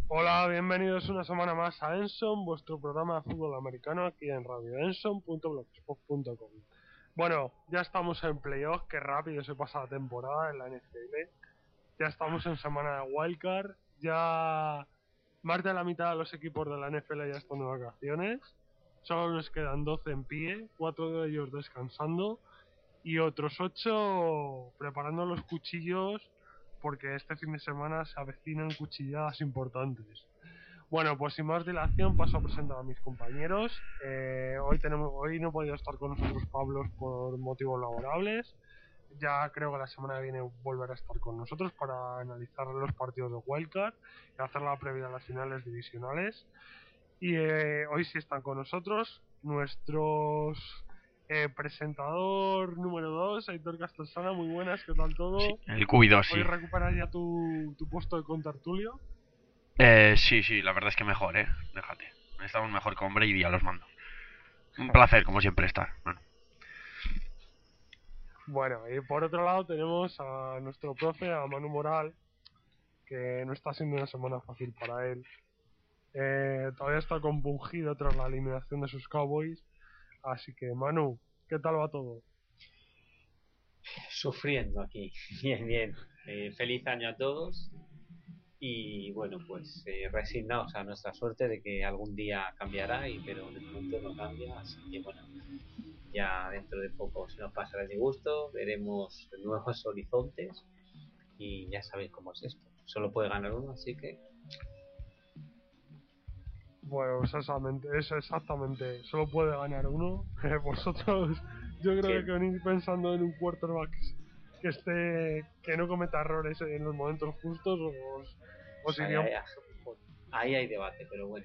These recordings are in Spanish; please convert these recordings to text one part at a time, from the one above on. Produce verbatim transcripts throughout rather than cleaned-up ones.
Hola, bienvenidos una semana más a Enson, vuestro programa de fútbol americano aquí en radio enson punto blogspot punto com. Bueno, ya estamos en playoff, que rápido se pasa la temporada en la N F L. Ya estamos en semana de wildcard, ya más de la mitad de los equipos de la N F L ya están de vacaciones. Solo nos quedan doce en pie, cuatro de ellos descansando y otros ocho preparando los cuchillos porque este fin de semana se avecinan cuchilladas importantes. Bueno, pues sin más dilación paso a presentar a mis compañeros. Eh, hoy tenemos, hoy no he podido estar con nosotros Pablo por motivos laborables. Ya creo que la semana que viene volverá a estar con nosotros para analizar los partidos de Wildcard y hacer la previa a las finales divisionales. Y eh, hoy sí están con nosotros nuestros eh, presentador número dos, Aitor Castelsana. Muy buenas, ¿qué tal Sí, todo? el Q I dos, Hoy sí. recuperas ya tu, tu puesto de contertulio. Eh, sí, sí, la verdad es que mejor, ¿eh? Déjate. Estamos mejor con Brady a los mandos. Un placer, como siempre, estar. Bueno, Bueno, y por otro lado tenemos a nuestro profe, a Manu Moral, que no está siendo una semana fácil para él. Eh, todavía está compungido tras la eliminación de sus Cowboys. Así que, Manu, ¿qué tal va todo? Sufriendo aquí. Bien, bien. Eh, feliz año a todos y bueno, pues eh, resignados a nuestra suerte de que algún día cambiará, y pero de momento no cambia, así que bueno, ya dentro de poco se nos pasará el disgusto, veremos nuevos horizontes y ya sabéis cómo es esto. Solo puede ganar uno, así que Bueno, pues exactamente, eso exactamente. Solo puede ganar uno. Eh, vosotros, yo creo que hay ¿quién? que venir pensando en un quarterback que esté, que no cometa errores en los momentos justos, o os, os Pues ahí, iría un hay, ahí hay debate, pero bueno.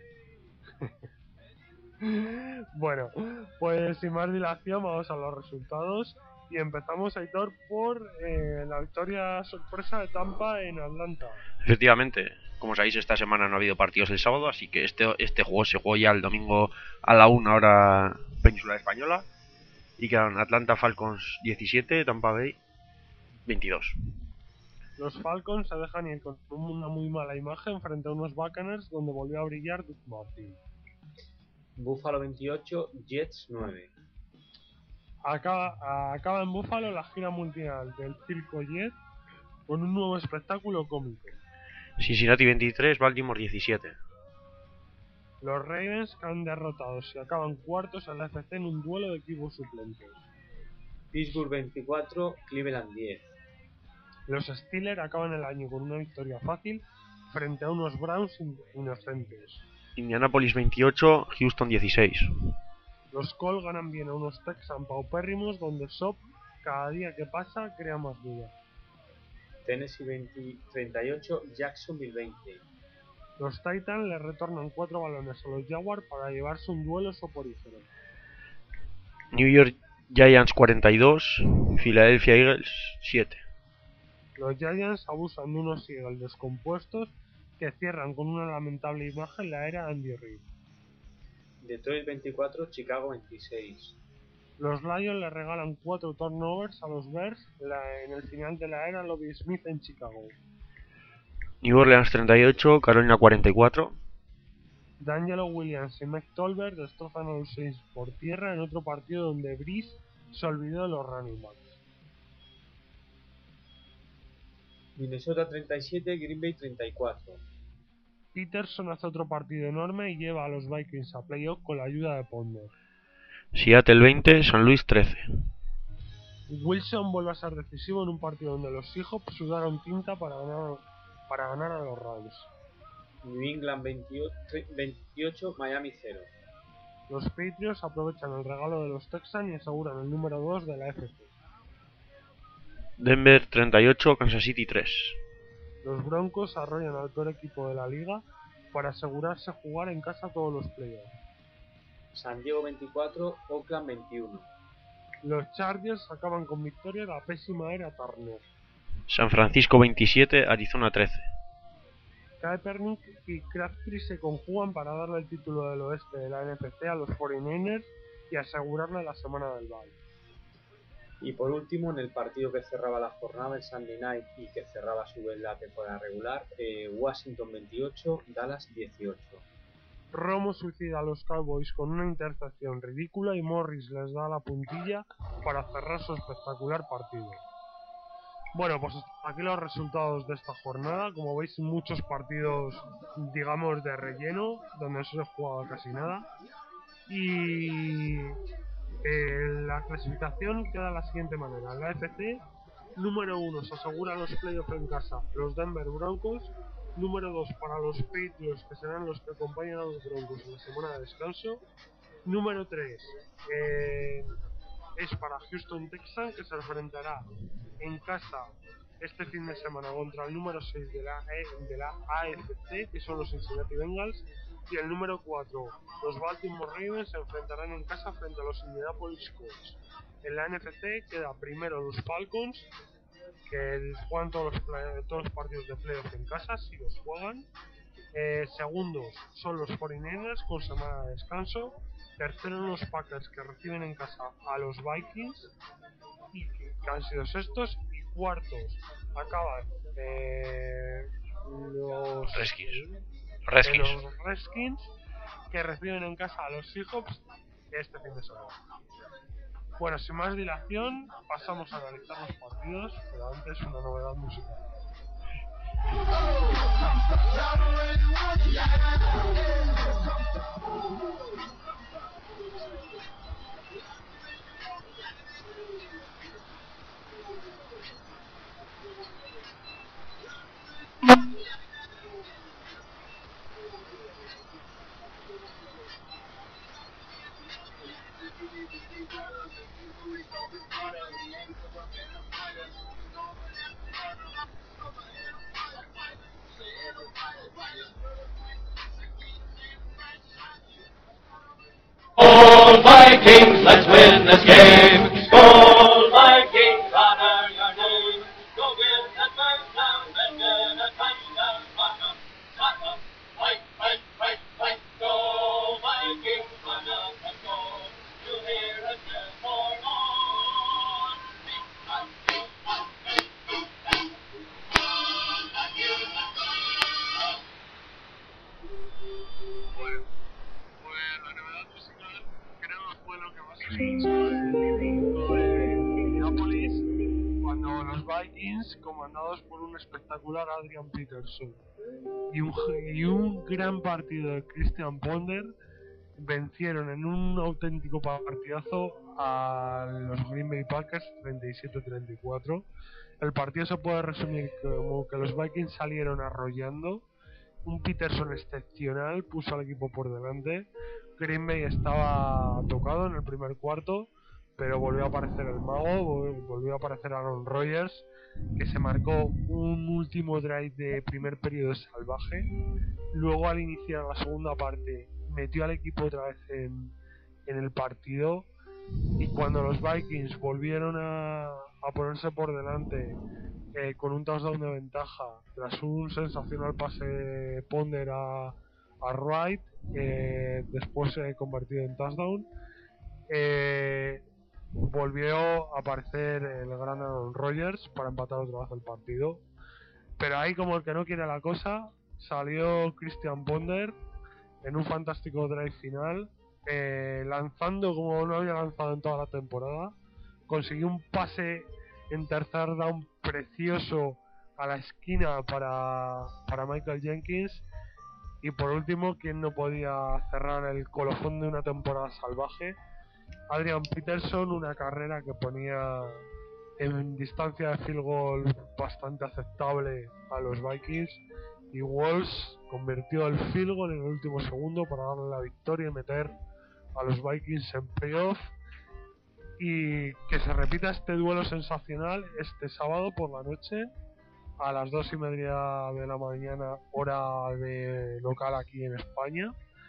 Bueno, pues sin más dilación vamos a los resultados y empezamos, Aitor, por eh, la victoria sorpresa de Tampa en Atlanta. efectivamente, como sabéis, esta semana no ha habido partidos el sábado, así que este, este juego se jugó ya el domingo a la una hora península española. Y quedaron Atlanta Falcons diecisiete, Tampa Bay veintidós. Los Falcons se dejan ir con una muy mala imagen frente a unos Buccaneers donde volvió a brillar Duke Martin. Buffalo veintiocho, Jets nueve. Acaba, acaba en Buffalo la gira mundial del Circo Jet con un nuevo espectáculo cómico. Cincinnati veintitrés, Baltimore diecisiete. Los Ravens caen derrotados y acaban cuartos en la F C en un duelo de equipos suplentes. Pittsburgh veinticuatro, Cleveland diez. Los Steelers acaban el año con una victoria fácil frente a unos Browns inocentes. Indianapolis veintiocho, Houston dieciséis. Los Colts ganan bien a unos Texans paupérrimos donde Sop cada día que pasa crea más dudas. Tennessee veinte, treinta y ocho, Jacksonville veinte. Los Titans le retornan cuatro balones a los Jaguars para llevarse un duelo soporífero. New York Giants cuarenta y dos, Philadelphia Eagles siete. Los Giants abusan de unos Eagles descompuestos que cierran con una lamentable imagen la era Andy Reid. Detroit veinticuatro, Chicago veintiséis. Los Lions le regalan cuatro turnovers a los Bears en el final de la era Lovie Smith en Chicago. New Orleans treinta y ocho, Carolina cuarenta y cuatro. D'Angelo Williams y Mike Tolbert destrozan a los Saints por tierra en otro partido donde Breeze se olvidó de los running backs. Minnesota treinta y siete, Green Bay treinta y cuatro. Peterson hace otro partido enorme y lleva a los Vikings a playoff con la ayuda de Ponder. Seattle veinte, San Luis trece. Wilson vuelve a ser decisivo en un partido donde los Seahawks sudaron tinta para ganar, para ganar a los Rams. New England veintiocho, Miami cero. Los Patriots aprovechan el regalo de los Texans y aseguran el número dos de la F C. Denver treinta y ocho, Kansas City tres. Los Broncos arrollan al peor equipo de la liga para asegurarse jugar en casa todos los playoffs. San Diego veinticuatro, Oakland veintiuno. Los Chargers acaban con victoria la pésima era Turner. San Francisco veintisiete, Arizona trece. Kaepernick y Crabtree se conjugan para darle el título del oeste de la N F C a los cuarenta y nueve ers y asegurarle la semana del bye. Y por último, en el partido que cerraba la jornada, el Sunday Night, y que cerraba a su vez la temporada regular, eh, Washington veintiocho, Dallas dieciocho. Romo suicida a los Cowboys con una intercepción ridícula y Morris les da la puntilla para cerrar su espectacular partido. Bueno, pues hasta aquí los resultados de esta jornada. Como veis, muchos partidos, digamos, de relleno, donde no se ha jugado casi nada. Y eh, la clasificación queda de la siguiente manera. En la A F C, número uno se asegura los playoffs en casa, los Denver Broncos. Número dos para los Patriots, que serán los que acompañan a los Broncos en la semana de descanso. Número tres eh, es para Houston Texans, que se enfrentará en casa este fin de semana contra el número seis de la, e, de la A F C, que son los Cincinnati Bengals. Y el número cuatro, los Baltimore Ravens, se enfrentarán en casa frente a los Indianapolis Colts. En la N F C queda primero los Falcons, que juegan todos los, play, todos los partidos de playoff en casa, si los juegan. Eh, segundos son los cuarenta y nueve ers con semana de descanso. Terceros los Packers, que reciben en casa a los Vikings, y que, que han sido sextos. Y cuartos acaban eh, los Redskins. Redskins. Eh, los Redskins, que reciben en casa a los Seahawks este fin de semana. Bueno, sin más dilación, pasamos a analizar los partidos, pero antes una novedad musical. Skål Vikings, let's win this game. Skål Vikings, honor your name. Go get that first down and get a touchdown. Rock 'em, rock 'em, fight, fight, fight, fight. Go Vikings, run up and go. You'll hear us yell for more. Bueno, pues la novedad musical creo que fue lo que más se escuchó el domingo de Minneapolis, cuando los Vikings, comandados por un espectacular Adrian Peterson y un, y un gran partido de Christian Ponder, vencieron en un auténtico partidazo a los Green Bay Packers treinta y siete a treinta y cuatro. El partido se puede resumir como que los Vikings salieron arrollando. Un Peterson excepcional puso al equipo por delante. Green Bay estaba tocado en el primer cuarto, pero volvió a aparecer el mago, volvió a aparecer Aaron Rodgers, que se marcó un último drive de primer periodo salvaje. Luego, al iniciar la segunda parte, metió al equipo otra vez en, en el partido, y cuando los Vikings volvieron a, a ponerse por delante eh, con un touchdown de ventaja tras un sensacional pase Ponder a, a Wright, eh, después eh, convertido en touchdown, eh, volvió a aparecer el gran Aaron Rodgers para empatar otra vez el partido. Pero ahí, como el que no quiere la cosa, salió Christian Ponder en un fantástico drive final, eh, lanzando como no había lanzado en toda la temporada. Consiguió un pase en tercer down precioso a la esquina para, para Michael Jenkins. Y por último, quien no podía cerrar el colofón de una temporada salvaje, Adrian Peterson, una carrera que ponía en distancia de field goal bastante aceptable a los Vikings, y Walsh convirtió el field goal en el último segundo para darle la victoria y meter a los Vikings en playoff. Y que se repita este duelo sensacional este sábado por la noche a las dos y media de la mañana, hora de local aquí en España,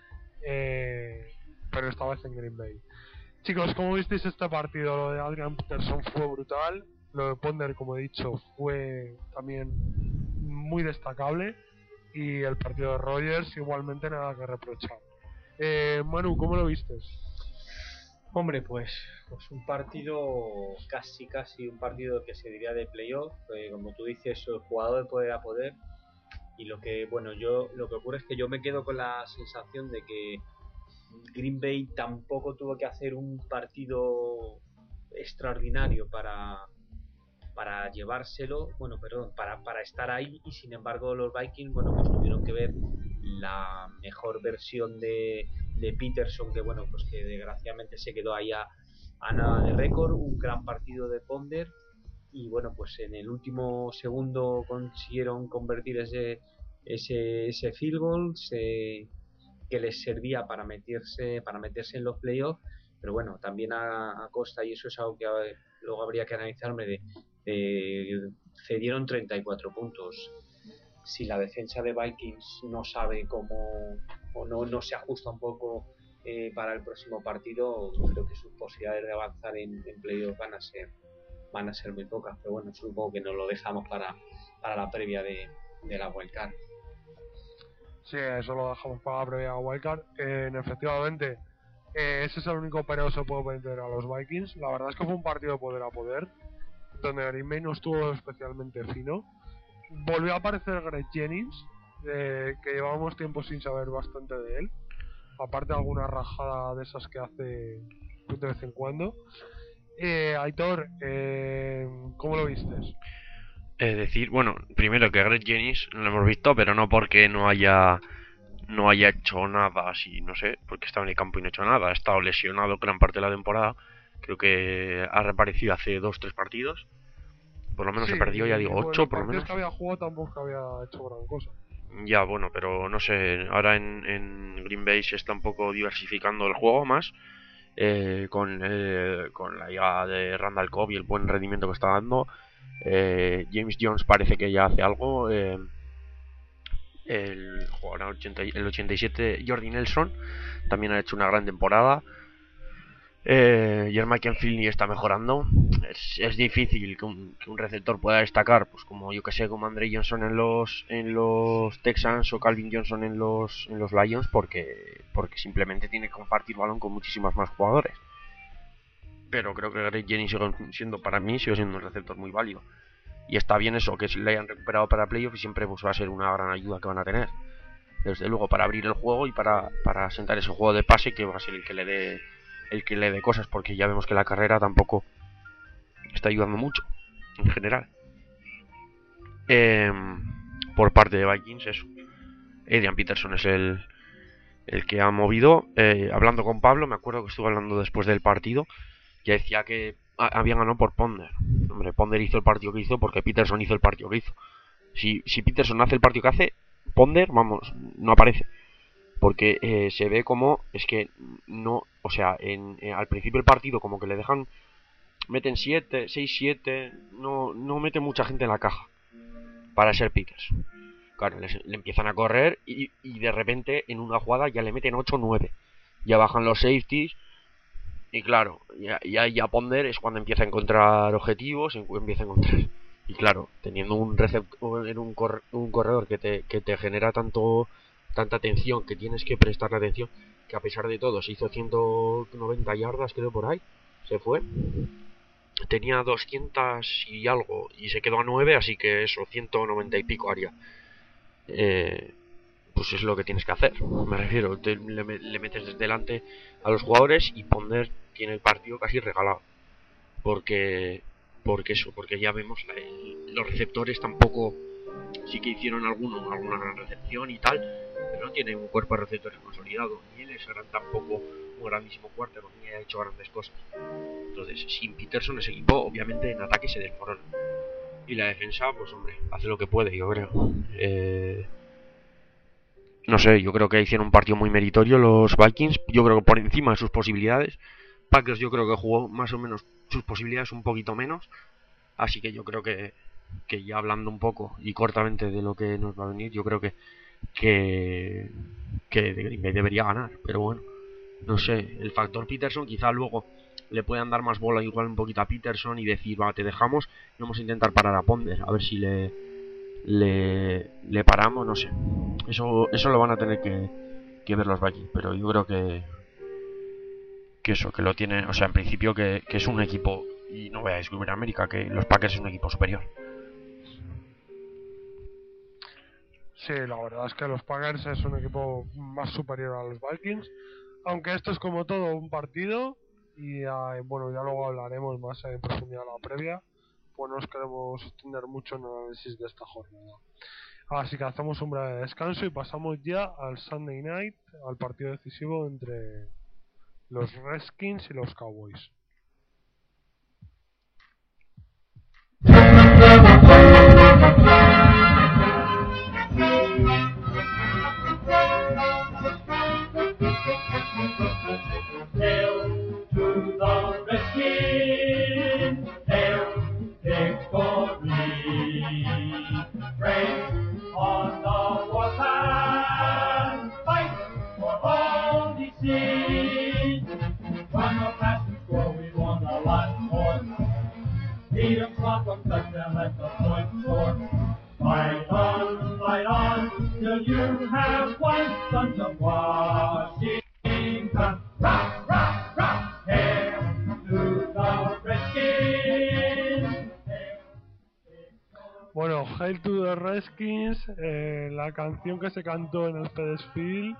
eh, pero esta vez en Green Bay. Chicos, ¿cómo visteis este partido? Lo de Adrian Peterson fue brutal, lo de Ponder, como he dicho, fue también muy destacable, y el partido de Rodgers igualmente nada que reprochar. eh, Manu, ¿cómo lo vistes? Hombre, pues, pues un partido, casi casi un partido que se diría de playoff, eh, como tú dices, el jugador de poder a poder. Y lo que, bueno, yo lo que ocurre es que yo me quedo con la sensación de que Green Bay tampoco tuvo que hacer un partido extraordinario para, para llevárselo, bueno, perdón, para, para estar ahí, y sin embargo los Vikings, bueno, pues tuvieron que ver la mejor versión de, de Peterson, que bueno, pues que desgraciadamente se quedó ahí a, a nada de récord, un gran partido de Ponder, y bueno, pues en el último segundo consiguieron convertir ese ese, ese field goal se, que les servía para meterse para meterse en los playoffs, pero bueno, también a, a costa, y eso es algo que a, luego habría que analizarme, de, de cedieron treinta y cuatro puntos. Si la defensa de Vikings no sabe cómo, o no, no se ajusta un poco eh, para el próximo partido, creo que sus posibilidades de avanzar en, en playoffs van a ser van a ser muy pocas, pero bueno, supongo que nos lo dejamos para, para la previa de, de la wildcard. Sí, eso lo dejamos para la previa wildcard. Eh, efectivamente, eh, ese es el único pero que se puede meter a los Vikings. La verdad es que fue un partido de poder a poder, donde Green Bay no estuvo especialmente fino. Volvió a aparecer Greg Jennings, eh, que llevábamos tiempo sin saber bastante de él, aparte de alguna rajada de esas que hace de vez en cuando. Eh, Aitor, eh, ¿cómo lo vistes? Es decir, bueno, primero que Greg Jennings lo hemos visto, pero no porque no haya no haya hecho nada así, no sé, porque estaba en el campo y no ha hecho nada. Ha estado lesionado gran parte de la temporada. Creo que ha reaparecido hace dos tres partidos. Por lo menos Sí, se perdió, ya digo, bueno, ocho los por lo partidos menos. que había jugado tampoco había hecho gran cosa. Ya, bueno, pero no sé, ahora en, en Green Bay se está un poco diversificando el juego más. Eh, con, eh, con la llegada de Randall Cobb y el buen rendimiento que está dando. Eh, James Jones parece que ya hace algo. Eh, el jugador ochenta, el ochenta y siete, Jordi Nelson, también ha hecho una gran temporada. Eh, y el Michael Finley está mejorando. Es, es difícil que un, que un receptor pueda destacar, pues como yo que sé, como Andre Johnson en los en los Texans o Calvin Johnson en los en los Lions, porque porque simplemente tiene que compartir balón con muchísimos más jugadores. Pero creo que Greg Jennings sigue siendo, para mí, sigue siendo un receptor muy válido. Y está bien eso, que le hayan recuperado para playoff, y siempre pues va a ser una gran ayuda que van a tener. Desde luego, para abrir el juego y para, para sentar ese juego de pase, que va a ser el que le dé el que le dé cosas, porque ya vemos que la carrera tampoco está ayudando mucho en general. Eh, por parte de Vikings, eso. Adrian Peterson es el, el que ha movido. Eh, hablando con Pablo, me acuerdo que estuve hablando después del partido, que decía que habían ganado por Ponder. Hombre, Ponder hizo el partido que hizo porque Peterson hizo el partido que hizo. Si, si Peterson hace el partido que hace, Ponder, vamos, no aparece. Porque eh, se ve como, es que no, o sea, en, eh, al principio del partido como que le dejan, meten siete, seis, siete, no, no mete mucha gente en la caja para ser Peterson. Claro, les, le empiezan a correr y, y de repente en una jugada ya le meten ocho, nueve. Ya bajan los safeties. Y claro, ya, ya, ya Ponder es cuando empieza a encontrar objetivos, empieza a encontrar. Y claro, teniendo un receptor, un, corre, un corredor que te, que te genera tanto tanta atención, que tienes que prestarle atención, que a pesar de todo se hizo ciento noventa yardas, creo, por ahí, se fue. Tenía doscientos y algo y se quedó a nueve, así que eso, ciento noventa y pico haría. Eh, pues es lo que tienes que hacer, me refiero, te, le, le metes desde delante a los jugadores y Ponder tiene el partido casi regalado, porque porque eso, porque ya vemos la, el, los receptores tampoco, sí que hicieron alguno, alguna gran recepción y tal, pero no tiene un cuerpo de receptores consolidado, ni él es gran, tampoco un grandísimo cuarto, ni ha hecho grandes cosas. Entonces, sin Peterson ese equipo obviamente en ataque se desmorona, y la defensa, pues hombre, hace lo que puede, yo creo. eh No sé, yo creo que hicieron un partido muy meritorio los Vikings. Yo creo que por encima de sus posibilidades. Packers yo creo que jugó más o menos sus posibilidades un poquito menos. Así que yo creo que, que ya hablando un poco y cortamente de lo que nos va a venir, yo creo que que, que Green Bay debería ganar. Pero bueno, no sé, el factor Peterson quizá luego le puedan dar más bola igual un poquito a Peterson y decir, va, te dejamos y vamos a intentar parar a Ponder. A ver si le... Le, le paramos, no sé. Eso eso lo van a tener que, que ver los Vikings, pero yo creo que que eso, que lo tiene, o sea, en principio que, que es un equipo, y no voy a descubrir América, que los Packers es un equipo superior. Sí, la verdad es que los Packers es un equipo más superior a los Vikings, aunque esto es como todo un partido y eh, bueno, ya luego hablaremos más en profundidad la previa, pues no os queremos extender mucho en el análisis de esta jornada. Así que hacemos un breve descanso y pasamos ya al Sunday Night, al partido decisivo entre los Redskins y los Cowboys. Hail to the Redskins, hail victory. Brave on the warpath, fight for all we see. Run the fast and score, we want a lot more. Beat 'em, swamp 'em, touch them at the point score. Fight on, fight on, till you have won, sons of Washington. Rock, rock, rock, hail to the Redskins. Bueno, Hail to the Redskins, eh, la canción que se cantó en el FedEx Field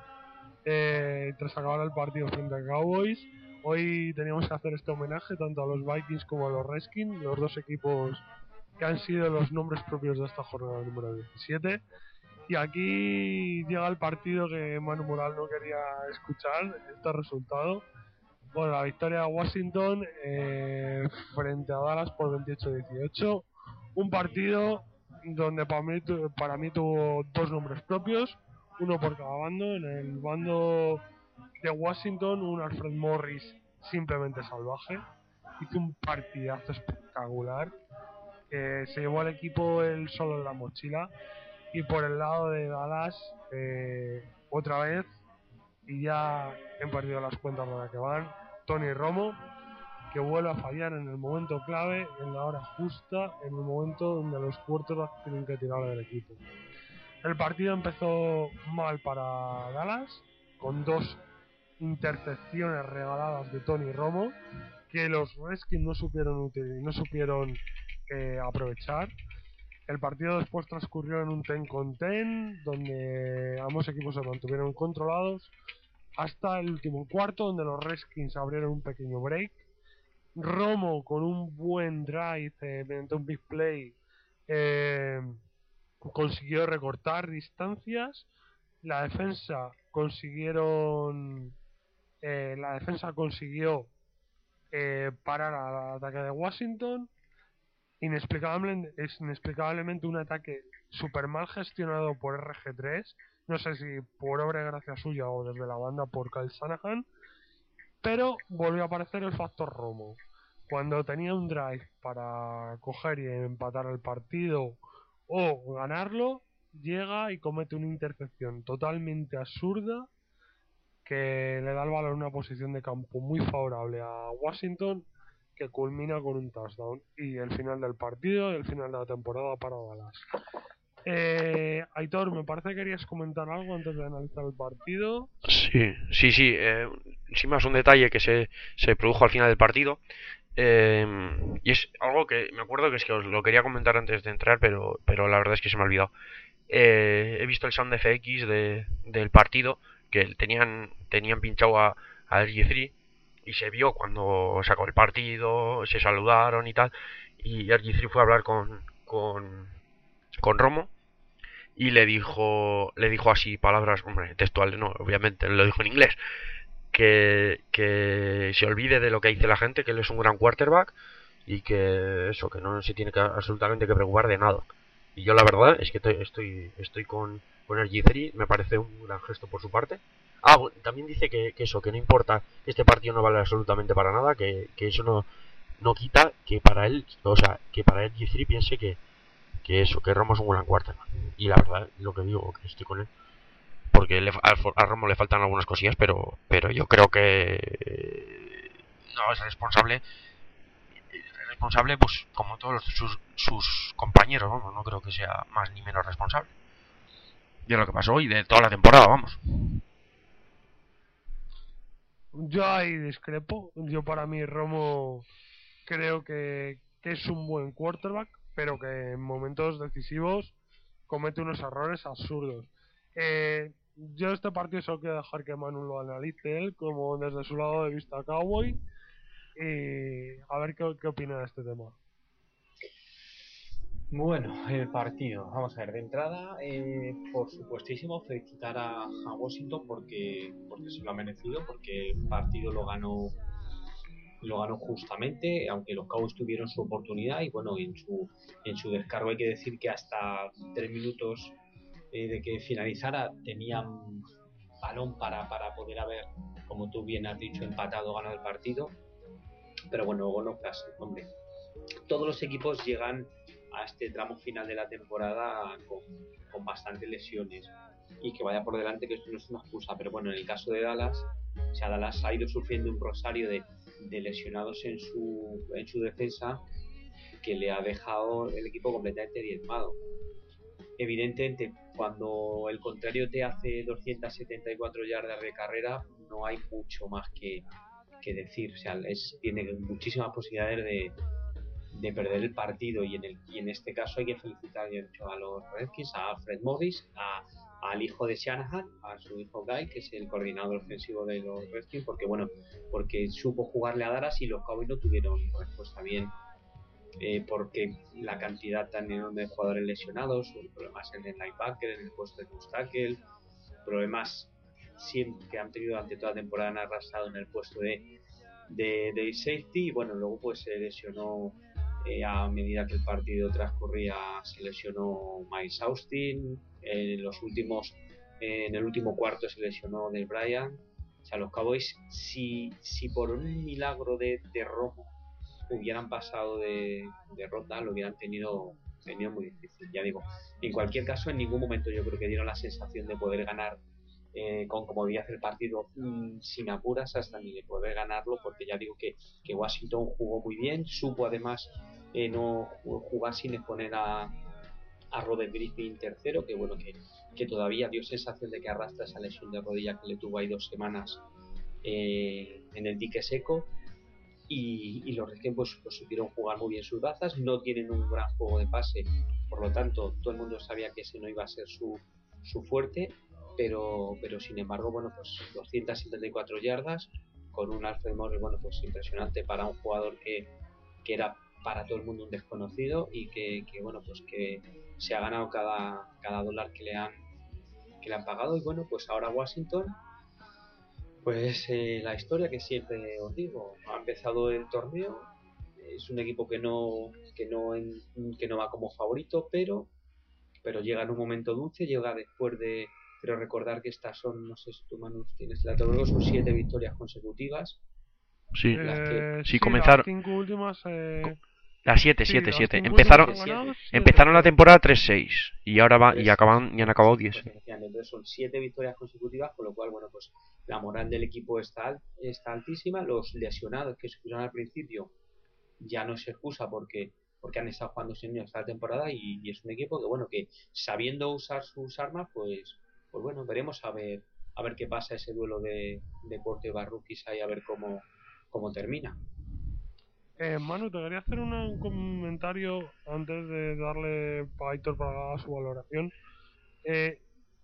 eh, tras acabar el partido frente a Cowboys. Hoy teníamos que hacer este homenaje tanto a los Vikings como a los Redskins, los dos equipos que han sido los nombres propios de esta jornada número diecisiete. Y aquí llega el partido que Manu Moral no quería escuchar, este resultado. Bueno, la victoria de Washington eh, frente a Dallas por veintiocho a dieciocho. Un partido donde para mí, para mí tuvo dos nombres propios, uno por cada bando. En el bando de Washington, un Alfred Morris simplemente salvaje. Hizo un partidazo espectacular. Eh, se llevó al equipo él solo en la mochila. Y por el lado de Dallas, eh, otra vez, y ya he perdido las cuentas de la que van, Tony Romo, que vuelve a fallar en el momento clave, en la hora justa, en el momento donde los quarterbacks tienen que tirar del equipo. El partido empezó mal para Dallas, con dos intercepciones regaladas de Tony Romo, que los Redskins no supieron util- no supieron eh, aprovechar. El partido después transcurrió en un ten con ten, donde ambos equipos se mantuvieron controlados, hasta el último cuarto, donde los Redskins abrieron un pequeño break. Romo, con un buen drive, eh, mediante un big play, eh, consiguió recortar distancias. La defensa consiguieron, eh, la defensa consiguió eh, parar al ataque de Washington. Inexplicable, es inexplicablemente un ataque super mal gestionado por R G tres, no sé si por obra y gracia suya o desde la banda por Kyle Shanahan, pero volvió a aparecer el factor Romo. Cuando tenía un drive para coger y empatar el partido o ganarlo, llega y comete una intercepción totalmente absurda que le da el balón en una posición de campo muy favorable a Washington, que culmina con un touchdown y el final del partido y el final de la temporada para Dallas. Eh, Aitor, me parece que querías comentar algo antes de analizar el partido. Sí, sí, sí. Eh, sin más, un detalle que se, se produjo al final del partido. Eh, y es algo que me acuerdo que es que os lo quería comentar antes de entrar, pero, pero la verdad es que se me ha olvidado. Eh, he visto el sound F X de, del partido, que tenían, tenían pinchado a, a R G tres, y se vio cuando sacó el partido, se saludaron y tal, y R G tres fue a hablar con, con, con Romo, y le dijo le dijo así palabras, hombre, textuales no, obviamente lo dijo en inglés, que, que se olvide de lo que dice la gente, que él es un gran quarterback y que eso, que no se tiene que, absolutamente que preocupar de nada. Y yo la verdad es que estoy estoy, estoy con, con el G tres, me parece un gran gesto por su parte. Ah, bueno, también dice que, que eso, que no importa, que este partido no vale absolutamente para nada, que, que eso no, no quita que para él, o sea, que para él G tres piense que, que eso, que Romo es un gran quarterback. Y la verdad, lo que digo, que estoy con él, porque le, a, a Romo le faltan algunas cosillas, pero pero yo creo que no es responsable es responsable pues como todos sus, sus compañeros, vamos, no creo que sea más ni menos responsable de lo que pasó y de toda la temporada, vamos. Yo ahí discrepo. Yo para mí Romo creo que, que es un buen quarterback, pero que en momentos decisivos comete unos errores absurdos. Eh, yo este partido solo quiero dejar que Manu lo analice él, como desde su lado de vista cowboy, y a ver qué, qué opina de este tema. Bueno, el partido, vamos a ver, de entrada, eh, por supuestísimo, felicitar a, a Washington porque, porque se lo ha merecido, porque el partido lo ganó lo ganó justamente, aunque los Cowboys tuvieron su oportunidad y bueno, en su, en su descargo hay que decir que hasta tres minutos eh, de que finalizara tenían balón para, para poder haber, como tú bien has dicho, empatado o ganado el partido, pero bueno, luego no fue así, hombre. Todos los equipos llegan a este tramo final de la temporada con, con bastantes lesiones y que vaya por delante que esto no es una excusa, pero bueno, en el caso de Dallas, o sea, Dallas ha ido sufriendo un rosario de, de lesionados en su, en su defensa que le ha dejado el equipo completamente diezmado. Evidentemente, cuando el contrario te hace doscientas setenta y cuatro yardas de carrera, no hay mucho más que, que decir, o sea, es, tiene muchísimas posibilidades de, de perder el partido y en, el, y en este caso hay que felicitar a los Redskins, a Fred Morris, a, al hijo de Shanahan, a su hijo Guy, que es el coordinador ofensivo de los Redskins, porque bueno, porque supo jugarle a Dallas y los Cowboys no tuvieron respuesta bien, eh, porque la cantidad tan enorme de jugadores lesionados, problemas en el linebacker, en el puesto de tackle, problemas siempre que han tenido durante toda la temporada, han arrastrado en el puesto de, de, de safety y bueno, luego pues se lesionó eh, a medida que el partido transcurría, se lesionó Miles Austin, en los últimos eh, en el último cuarto se lesionó Del Bryant. O sea, los Cowboys, si, si por un milagro de, de Romo hubieran pasado de, de ronda, lo hubieran tenido, tenido muy difícil, ya digo. En cualquier caso, en ningún momento yo creo que dieron la sensación de poder ganar eh, con comodidad el partido mmm, sin apuras hasta ni de poder ganarlo, porque ya digo que, que Washington jugó muy bien, supo además eh, no jugar sin exponer a, a Robert Griffin tercero, que bueno, que, que todavía dio sensación de que arrastra esa lesión de rodilla que le tuvo ahí dos semanas eh, en el dique seco. Y, y los Redskins pues, pues supieron jugar muy bien sus bazas, no tienen un gran juego de pase, por lo tanto todo el mundo sabía que ese no iba a ser su, su fuerte, pero, pero sin embargo, bueno, pues doscientas setenta y cuatro yardas con un Alfred Morris, bueno, pues impresionante para un jugador que, que era para todo el mundo un desconocido y que, que bueno, pues que se ha ganado cada, cada dólar que le han que le han pagado. Y bueno, pues ahora Washington, pues eh, la historia que siempre os digo, ha empezado el torneo, es un equipo que no que no en, que no va como favorito, pero pero llega en un momento dulce, llega después de, pero recordar que estas son, no sé si tú, Manu, tienes la tabla, son siete victorias consecutivas. Sí, Eh, las que sí, sí, comenzaron las cinco últimas. Eh, las siete, sí, siete, las siete. cinco Empezaron, últimas han ganado, siete, empezaron la siete. temporada tres seis y ahora va, y tres, acaban y han acabado diez. pues, entonces son siete victorias consecutivas, con lo cual, bueno, pues la moral del equipo está, está altísima. Los lesionados que se excusan al principio ya no se excusa porque porque han estado jugando sin niños esta temporada y, y es un equipo que, bueno, que sabiendo usar sus armas, pues pues bueno, veremos a ver a ver qué pasa ese duelo de, de corte barruquis ahí, a ver cómo, cómo termina. Eh, Manu, te quería hacer una- un comentario antes de darle a Aitor para su valoración. Eh,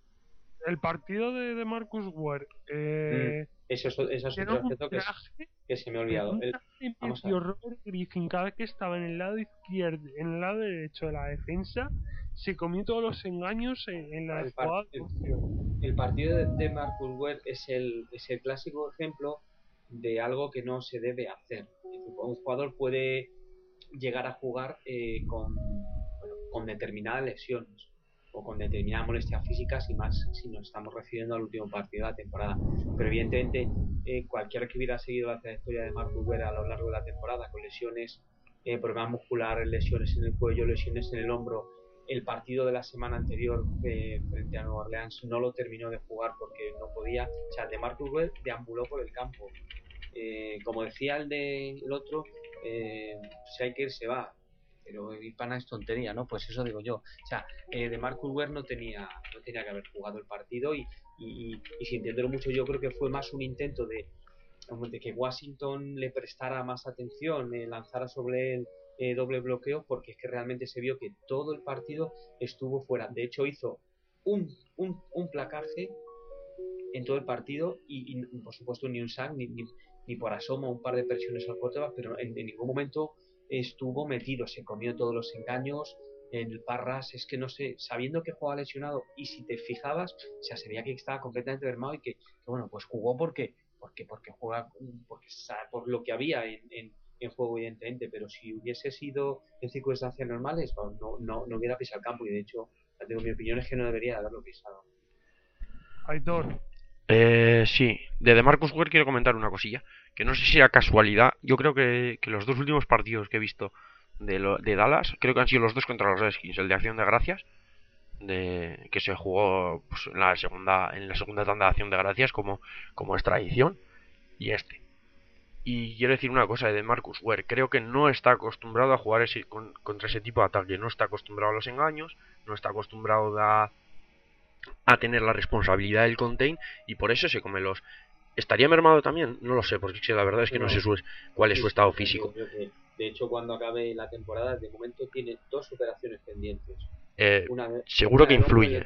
el partido de, de Marcus Ware Mm, eh, eso, es, eso es era otro un aspecto que, es, traje que se me ha de olvidado. un El, traje vamos a medio ver. Robert Griffin. Cada vez que estaba en el lado izquierdo, en el lado derecho de la defensa, se comió todos los engaños en, en la El, par, jugada de el, opción. el partido de, de Marcus Ware es el, es el clásico ejemplo de algo que no se debe hacer. Un jugador puede llegar a jugar eh, con, bueno, con determinadas lesiones o con determinadas molestias físicas, y más si nos estamos refiriendo al último partido de la temporada. Pero evidentemente eh, cualquiera que hubiera seguido la trayectoria de Marcus Ware a lo largo de la temporada, con lesiones, eh, problemas musculares, lesiones en el cuello, lesiones en el hombro, el partido de la semana anterior eh, frente a Nueva Orleans no lo terminó de jugar porque no podía, o sea, de Marcus Ware deambuló por el campo. Eh, como decía el de el otro, eh, si hay que ir se va, pero ir pana es tontería, ¿no? Pues eso digo yo. O sea, eh, de Marcus Ware no tenía no tenía que haber jugado el partido y, y, y, y sintiéndolo mucho, yo creo que fue más un intento de de que Washington le prestara más atención, eh, lanzara sobre él eh, doble bloqueo, porque es que realmente se vio que todo el partido estuvo fuera. De hecho, hizo un, un, un placaje en todo el partido y, y por supuesto ni un sack ni, ni, ni por asomo un par de presiones al quarterback, pero en, en ningún momento estuvo metido, se comió todos los engaños. El Parras, es que no sé, sabiendo que jugaba lesionado, y si te fijabas, o sea, se veía que estaba completamente mermado y que, que bueno, pues jugó porque porque porque juega porque por lo que había en, en, en juego, evidentemente, pero si hubiese sido en circunstancias normales, no, no, no hubiera pisado el campo, y de hecho, tengo mi opinión es que no debería haberlo pisado. Aitor. Eh, sí, de DeMarcus Ware quiero comentar una cosilla, que no sé si era casualidad. Yo creo que, que los dos últimos partidos que he visto de, lo, de Dallas, creo que han sido los dos contra los Redskins, el de Acción de Gracias, de, que se jugó pues, en la segunda en la segunda tanda de Acción de Gracias como, como es tradición, y este. Y quiero decir una cosa de Marcus Ware, creo que no está acostumbrado a jugar ese, con, contra ese tipo de ataque, no está acostumbrado a los engaños, no está acostumbrado a, a tener la responsabilidad del contain, y por eso se come los... ¿Estaría mermado también? No lo sé, porque la verdad es que no, no sé su, cuál es su estado físico. Yo, yo que, de hecho, cuando acabe la temporada, de momento tiene dos operaciones pendientes. Eh, una de, seguro una que influye.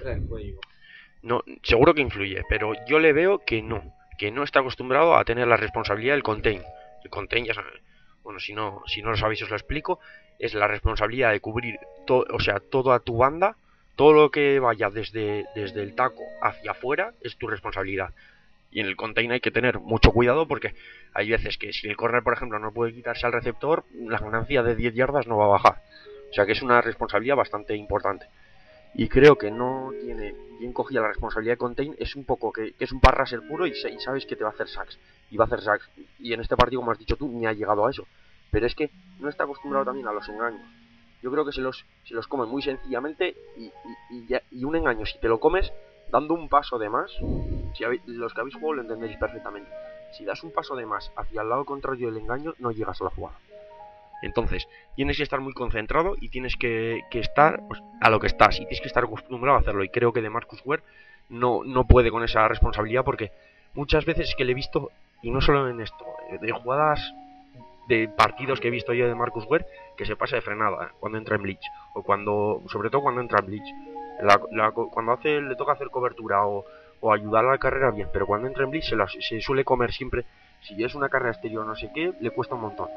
No, seguro que influye, pero yo le veo que no, que no está acostumbrado a tener la responsabilidad del contain. El contain, ya saben, bueno, si no, si no lo sabéis os lo explico, es la responsabilidad de cubrir, to, o sea, toda tu banda, todo lo que vaya desde, desde el taco hacia afuera es tu responsabilidad. Y en el contain hay que tener mucho cuidado, porque hay veces que si el corner, por ejemplo, no puede quitarse al receptor, la ganancia de diez yardas no va a bajar. O sea que es una responsabilidad bastante importante. Y creo que no tiene bien cogida la responsabilidad de contain. Es un poco que, que es un parraser puro, y, y sabes que te va a hacer sacks. Y va a hacer sacks. Y en este partido, como has dicho tú, ni ha llegado a eso. Pero es que no está acostumbrado también a los engaños. Yo creo que se los, se los come muy sencillamente, y, y, y, ya, y un engaño, si te lo comes dando un paso de más, si habéis, los que habéis jugado lo entendéis perfectamente. Si das un paso de más hacia el lado contrario del engaño, no llegas a la jugada. Entonces, tienes que estar muy concentrado y tienes que, que estar pues, a lo que estás, y tienes que estar acostumbrado a hacerlo. Y creo que DeMarcus Ware no, no puede con esa responsabilidad, porque muchas veces que le he visto, y no solo en esto, de jugadas de partidos que he visto yo de Marcus Ware, que se pasa de frenada, ¿eh? Cuando entra en blitz, o cuando, sobre todo cuando entra en blitz, la, la, cuando hace, le toca hacer cobertura o, o ayudar a la carrera, bien, pero cuando entra en blitz se, la, se suele comer siempre. Si es una carrera exterior no sé qué, le cuesta un montón.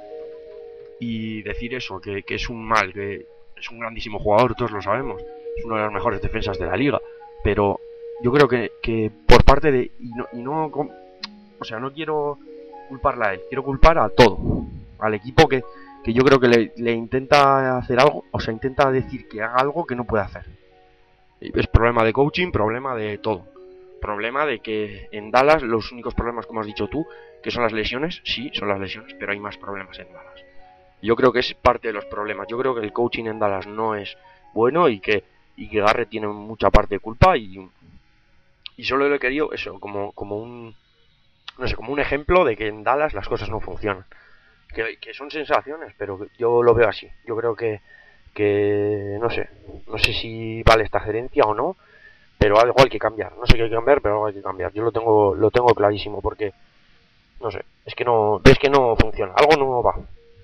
Y decir eso, que, que es un mal, que es un grandísimo jugador, todos lo sabemos, es una de las mejores defensas de la liga, pero yo creo que, que por parte de, y no, y no, o sea, no quiero culparla a él, quiero culpar a todo, al equipo que, que yo creo que le, le intenta hacer algo, o sea, intenta decir que haga algo que no puede hacer. Es problema de coaching, problema de todo. Problema de que en Dallas los únicos problemas, como has dicho tú, que son las lesiones, sí, son las lesiones, pero hay más problemas en Dallas. Yo creo que es parte de los problemas. Yo creo que el coaching en Dallas no es bueno, y que, y que Garrett tiene mucha parte de culpa, y, y solo lo he querido eso, como, como un, no sé, como un ejemplo de que en Dallas las cosas no funcionan. Que, que son sensaciones, pero yo lo veo así. Yo creo que, que no sé, no sé si vale esta gerencia o no, pero algo hay que cambiar. No sé qué hay que cambiar, pero algo hay que cambiar. Yo lo tengo, lo tengo clarísimo, porque no sé, es que no, ves que no funciona, algo no va.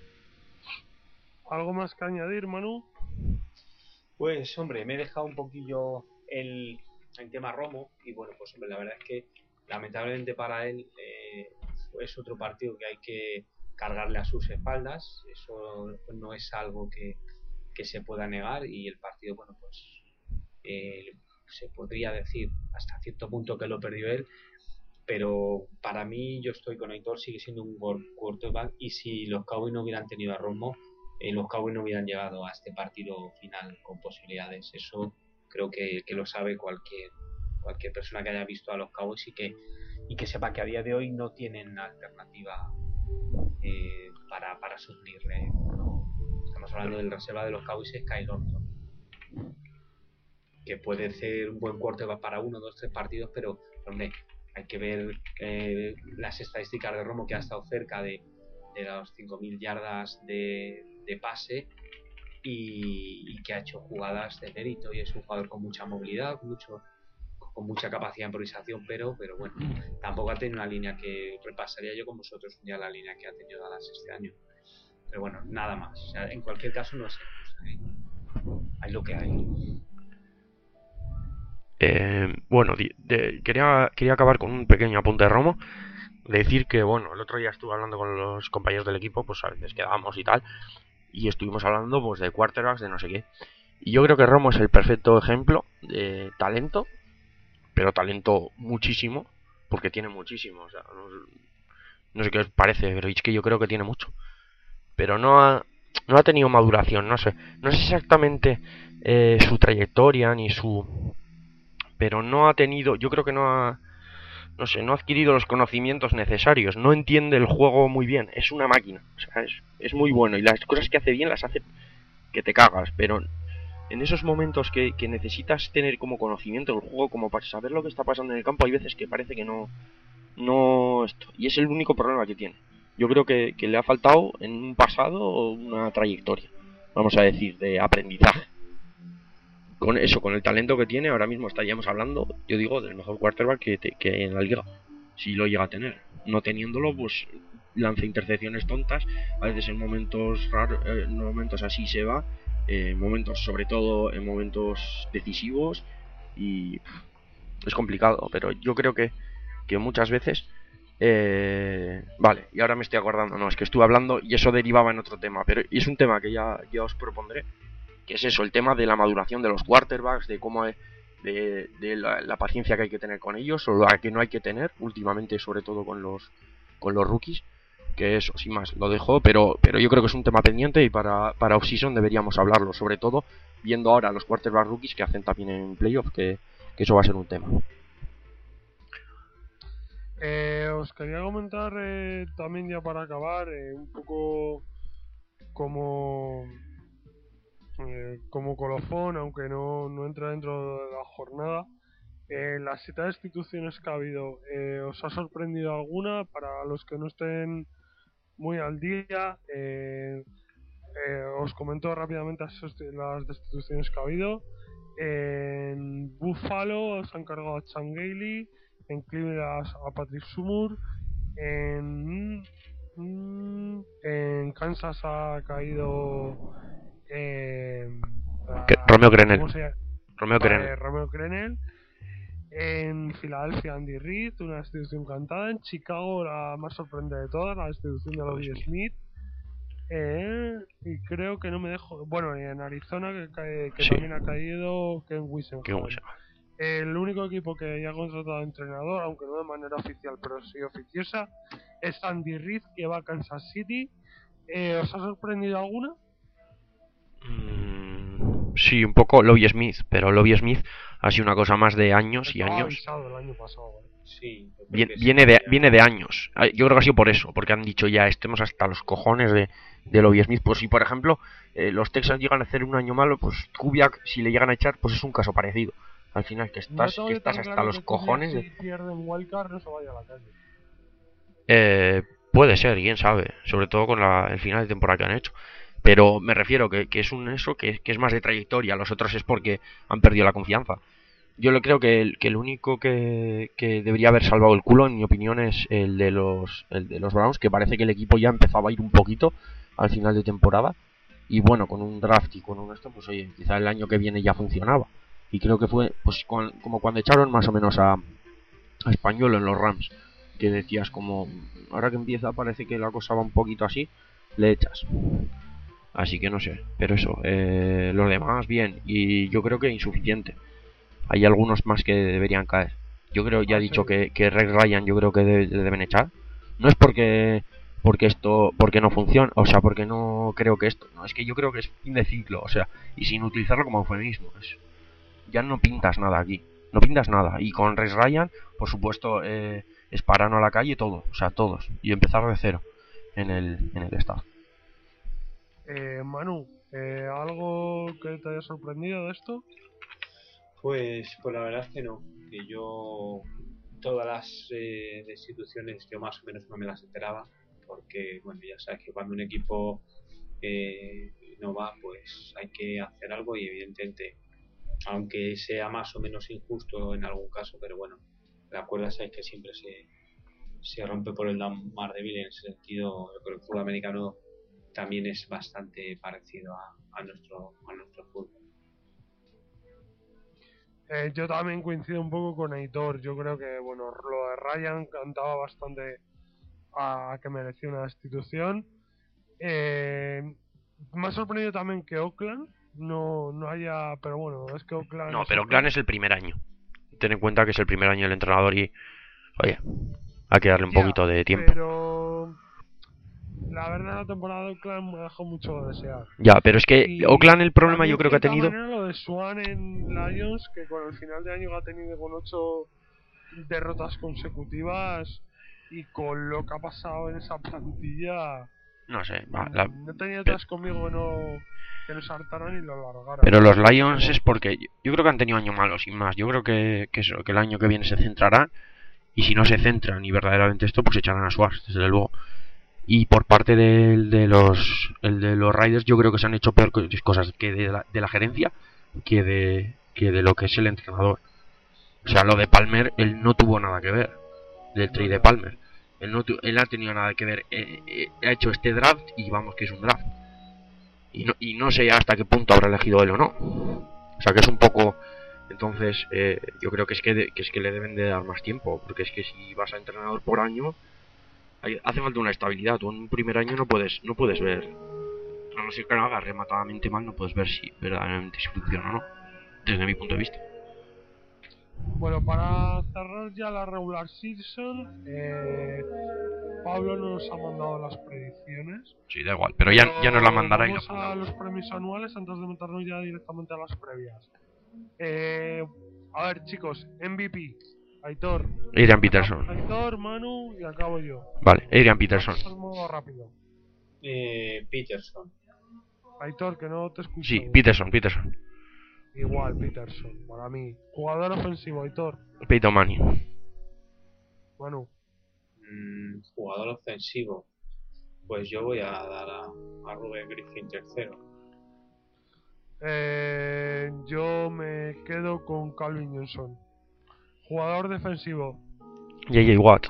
¿Algo más que añadir, Manu? Pues hombre, me he dejado un poquillo el, el tema Romo, y bueno, pues hombre, la verdad es que lamentablemente para él eh, es otro partido que hay que cargarle a sus espaldas. Eso no es algo que, que se pueda negar, y el partido, bueno, pues eh, se podría decir hasta cierto punto que lo perdió él, pero para mí, yo estoy con Aitor, sigue siendo un quarterback, y si los Cowboys no hubieran tenido a Romo, eh, los Cowboys no hubieran llegado a este partido final con posibilidades. Eso creo que, que lo sabe cualquier cualquier persona que haya visto a los Cowboys, y que y que sepa que a día de hoy no tienen alternativa eh, para, para suplirle. Estamos hablando del reserva de los Cowboys, es Kyle Orton, que puede ser un buen quarterback para uno, dos, tres partidos, pero hombre, hay que ver eh, las estadísticas de Romo, que ha estado cerca de, de las cinco mil yardas de, de pase, y, y que ha hecho jugadas de mérito, y es un jugador con mucha movilidad, mucho, con mucha capacidad de improvisación, pero, pero bueno, tampoco ha tenido una línea que repasaría yo con vosotros un día la línea que ha tenido Dallas este año. Pero bueno, nada más. O sea, en cualquier caso, no sé. O sea, hay, hay lo que hay. Eh, bueno, di- de- quería, quería acabar con un pequeño apunte de Romo. De decir que, bueno, el otro día estuve hablando con los compañeros del equipo, pues a veces quedábamos y tal, y estuvimos hablando pues de quarterbacks, de no sé qué. Y yo creo que Romo es el perfecto ejemplo de talento, pero talento muchísimo, porque tiene muchísimo. O sea, no, no sé qué os parece, pero es que yo creo que tiene mucho. Pero no ha, no ha tenido maduración, no sé. No es exactamente eh, su trayectoria ni su... Pero no ha tenido, yo creo que no ha... No sé, no ha adquirido los conocimientos necesarios, no entiende el juego muy bien, es una máquina, o sea, es, es muy bueno y las cosas que hace bien las hace que te cagas, pero en esos momentos que, que necesitas tener como conocimiento del juego, como para saber lo que está pasando en el campo, hay veces que parece que no, no esto, y es el único problema que tiene. Yo creo que, que le ha faltado en un pasado una trayectoria, vamos a decir, de aprendizaje. Con eso, con el talento que tiene, ahora mismo estaríamos hablando, yo digo, del mejor quarterback que, te, que hay en la liga, si lo llega a tener. No teniéndolo, pues lanza intercepciones tontas, a veces en momentos raros, eh, en momentos así se va, en eh, momentos, sobre todo en momentos decisivos, y pff, es complicado, pero yo creo que, que muchas veces eh, vale, y ahora me estoy acordando, no, es que estuve hablando y eso derivaba en otro tema, pero y es un tema que ya, ya os propondré, que es eso, el tema de la maduración de los quarterbacks, de cómo es, de, de la, la paciencia que hay que tener con ellos, o la que no hay que tener, últimamente, sobre todo con los con los rookies, que eso, sin más, lo dejo, pero, pero yo creo que es un tema pendiente y para, para off-season deberíamos hablarlo, sobre todo viendo ahora los quarterbacks rookies que hacen también en playoff, que, que eso va a ser un tema. Eh, os quería comentar eh, también ya para acabar eh, un poco como eh, como colofón, aunque no, no entra dentro de la jornada. Eh, las siete destituciones que ha habido, eh, ¿os ha sorprendido alguna? Para los que no estén muy al día, eh, eh, os comento rápidamente las las destituciones que ha habido. En Buffalo se han cargado a Chan Gailey, en Cleveland a Patrick Sumur, en, mm, en Kansas ha caído eh, Que, Romeo a- Crenel. ¿cómo se llama? Romeo Crenel. Vale, Romeo Crenel. En Filadelfia, Andy Reid, una destitución cantada. En Chicago, la más sorprendente de todas, la destitución de Lovie Smith. Smith. Eh, y creo que no me dejo. Bueno, y en Arizona, que, cae- que Sí. también ha caído Ken Qué Wisenhunt. guay. El único equipo que ya ha contratado entrenador, aunque no de manera oficial, pero sí oficiosa, es Andy Reid, que va a Kansas City. Eh, ¿Os ha sorprendido alguna? Mm, sí, un poco Lovie Smith, pero Lovie Smith ha sido una cosa más de años y Estaba años. avisado el año pasado. ¿eh? Sí, yo creo Bien- que viene sí, de ya- viene de años. Ah, yo creo que ha sido por eso, porque han dicho ya estemos hasta los cojones de, de Lovie Smith. Pues si por ejemplo eh, los Texans llegan a hacer un año malo, pues Kubiak si le llegan a echar, pues es un caso parecido. Al final que No estás tengo que yo estás tan hasta claro los que Kubiak, cojones si de... pierden Wildcard, no se vaya a la calle. Eh, puede ser, quién sabe, sobre todo con la, el final de temporada que han hecho. Pero me refiero que, que es un eso que, que es más de trayectoria. Los otros es porque han perdido la confianza. Yo le creo que el, que el único que, que debería haber salvado el culo, en mi opinión, es el de los el de los Browns, que parece que el equipo ya empezaba a ir un poquito al final de temporada. Y bueno, con un draft y con un esto, pues oye, quizá el año que viene ya funcionaba. Y creo que fue pues con- como cuando echaron más o menos a, a Español en los Rams, que decías como, ahora que empieza parece que la cosa va un poquito así, le echas. Así que no sé, pero eso, eh, los demás bien, y yo creo que insuficiente. Hay algunos más que deberían caer. Yo creo, ya he Ah, dicho sí. que, que Rex Ryan yo creo que de- le deben echar. No es porque porque esto porque no funciona, o sea, porque no creo que esto, no, es que yo creo que es fin de ciclo, o sea, y sin utilizarlo como eufemismo, es, ya no pintas nada aquí, no pintas nada. Y con Rex Ryan, por supuesto, eh, es parano a la calle todo, o sea, todos, y empezar de cero en el, en el staff. Eh, Manu, eh, ¿algo que te haya sorprendido de esto? Pues, pues la verdad es que no. Que yo todas las eh, destituciones yo más o menos no me las enteraba. Porque, bueno, ya sabes que cuando un equipo eh, no va, pues hay que hacer algo y evidentemente aunque sea más o menos injusto en algún caso, pero bueno, la cuerda sabéis que siempre se, se rompe por el lado más débil. En ese sentido, yo creo que el fútbol americano también es bastante parecido a, a nuestro a nuestro fútbol. Eh, yo también coincido un poco con Aitor. Yo creo que, bueno, lo de Ryan cantaba bastante a que merecía una destitución. Eh, me ha sorprendido también que Oakland no, no haya. Pero bueno, es que Oakland. No, es pero Oakland. Clan es el primer año. Ten en cuenta que es el primer año del entrenador y, oye, hay que darle un Ya, poquito de tiempo. Pero la verdad, la temporada de Oakland me dejó mucho de desear. Ya, pero es que Y Oakland el problema yo también, creo que ha de cierta tenido... manera, lo de Swan en Lions, que con el final de año que ha tenido con ocho derrotas consecutivas y con lo que ha pasado en esa plantilla, No sé, va, la- mm, no tenía pero, otras conmigo que no que no saltaran y lo largaran. pero los Lions es porque yo, yo creo que han tenido años malos sin más. Yo creo que, que, eso, que el año que viene se centrarán y si no se centran y verdaderamente esto, pues echarán a Schwartz, desde luego. Y por parte del- de, los el de los Raiders yo creo que se han hecho peor co- cosas que de la, de la gerencia que de, que de lo que es el entrenador. O sea, lo de Palmer, él no tuvo nada que ver del trade de Palmer. Él, no tu- él ha tenido nada que ver. Eh, eh, ha hecho este draft y vamos que es un draft. Y no, y no sé hasta qué punto habrá elegido él o no. O sea, que es un poco... Entonces, eh, yo creo que es que, de- que es que le deben de dar más tiempo. Porque es que si vas a entrenador por año, hay- hace falta una estabilidad. Tú en un primer año no puedes no puedes ver... A no ser que lo hagas rematadamente mal, no puedes ver si verdaderamente si funciona o no. Desde mi punto de vista. Bueno, para cerrar ya la regular season, eh, Pablo nos ha mandado las predicciones. Sí, da igual. Pero ya, ya nos la mandará y la Vamos a apuntamos. los premios anuales antes de meternos ya directamente a las previas. Eh, a ver, chicos, M V P, Aitor. Adrian Peterson. Aitor, Manu y acabo yo. Vale, Adrian Peterson. Vamos al modo rápido. Eh, Peterson. Aitor, que no te escucho. Sí, Peterson, Peterson. Igual, Peterson, para mí. Jugador ofensivo, Aitor. Peyton Manning. Manu. Mm, jugador ofensivo. Pues yo voy a dar a, a Rubén Griffin tercero. Eh, yo me quedo con Calvin Johnson. Jugador defensivo. J J Watt.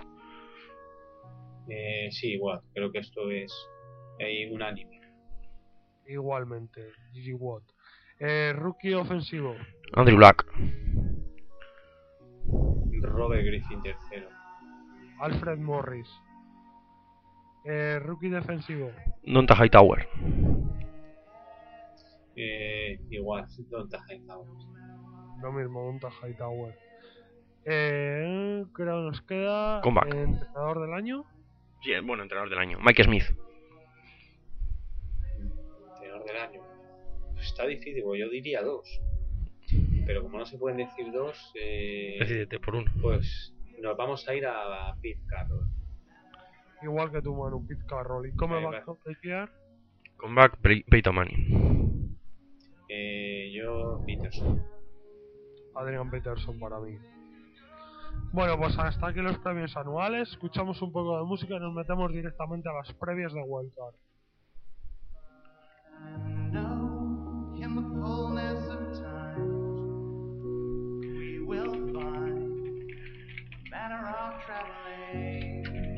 Eh, sí, igual. Creo que esto es eh, unánime. Igualmente, G G Watt. Eh, rookie ofensivo. Andrew Luck. Robert Griffin tercero. Alfred Morris. Eh, rookie defensivo. Donta Hightower. Eh, igual, Donta Hightower. Lo mismo, un Hightower. Eh, creo que nos queda Comeback. eh, entrenador del año. Sí, es bueno entrenador del año. Mike Smith. Entrenador del año. Está difícil, porque yo diría dos. Pero como no se pueden decir dos, eh, Decídete por uno. pues nos vamos a ir a Pete Carroll. Igual que tu Manu, Pete Carroll. ¿Y cómo Ahí va va. a copiar? Comeback Pey- Peyton Manning. Eh, yo, Peterson. Adrian Peterson para mí. Bueno, pues hasta aquí los premios anuales. Escuchamos un poco de música y nos metemos directamente a las previas de Wildcard. Now, in the fullness of time, we will find a manner of traveling.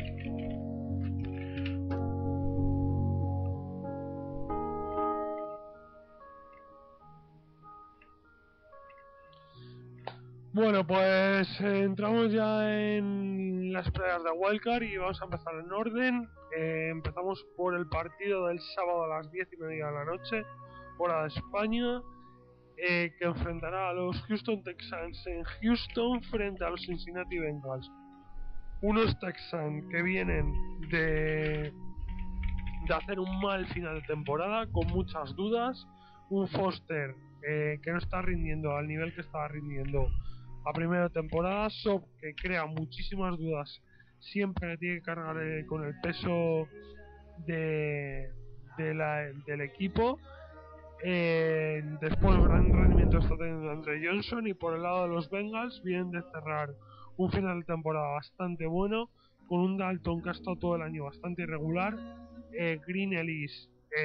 Bueno, pues eh, entramos ya en las previas de Wildcard y vamos a empezar en orden. Eh, empezamos por el partido del sábado a las diez y media de la noche, hora de España, eh, que enfrentará a los Houston Texans en Houston frente a los Cincinnati Bengals. Unos Texans que vienen de, de hacer un mal final de temporada con muchas dudas. Un Foster eh, que no está rindiendo al nivel que estaba rindiendo a primera temporada. Sop que crea muchísimas dudas siempre que tiene que cargar eh, con el peso de, de la, del equipo. Eh, después gran rendimiento está teniendo Andre Johnson, y por el lado de los Bengals vienen de cerrar un final de temporada bastante bueno con un Dalton que ha estado todo el año bastante irregular, eh, Green Ellis eh,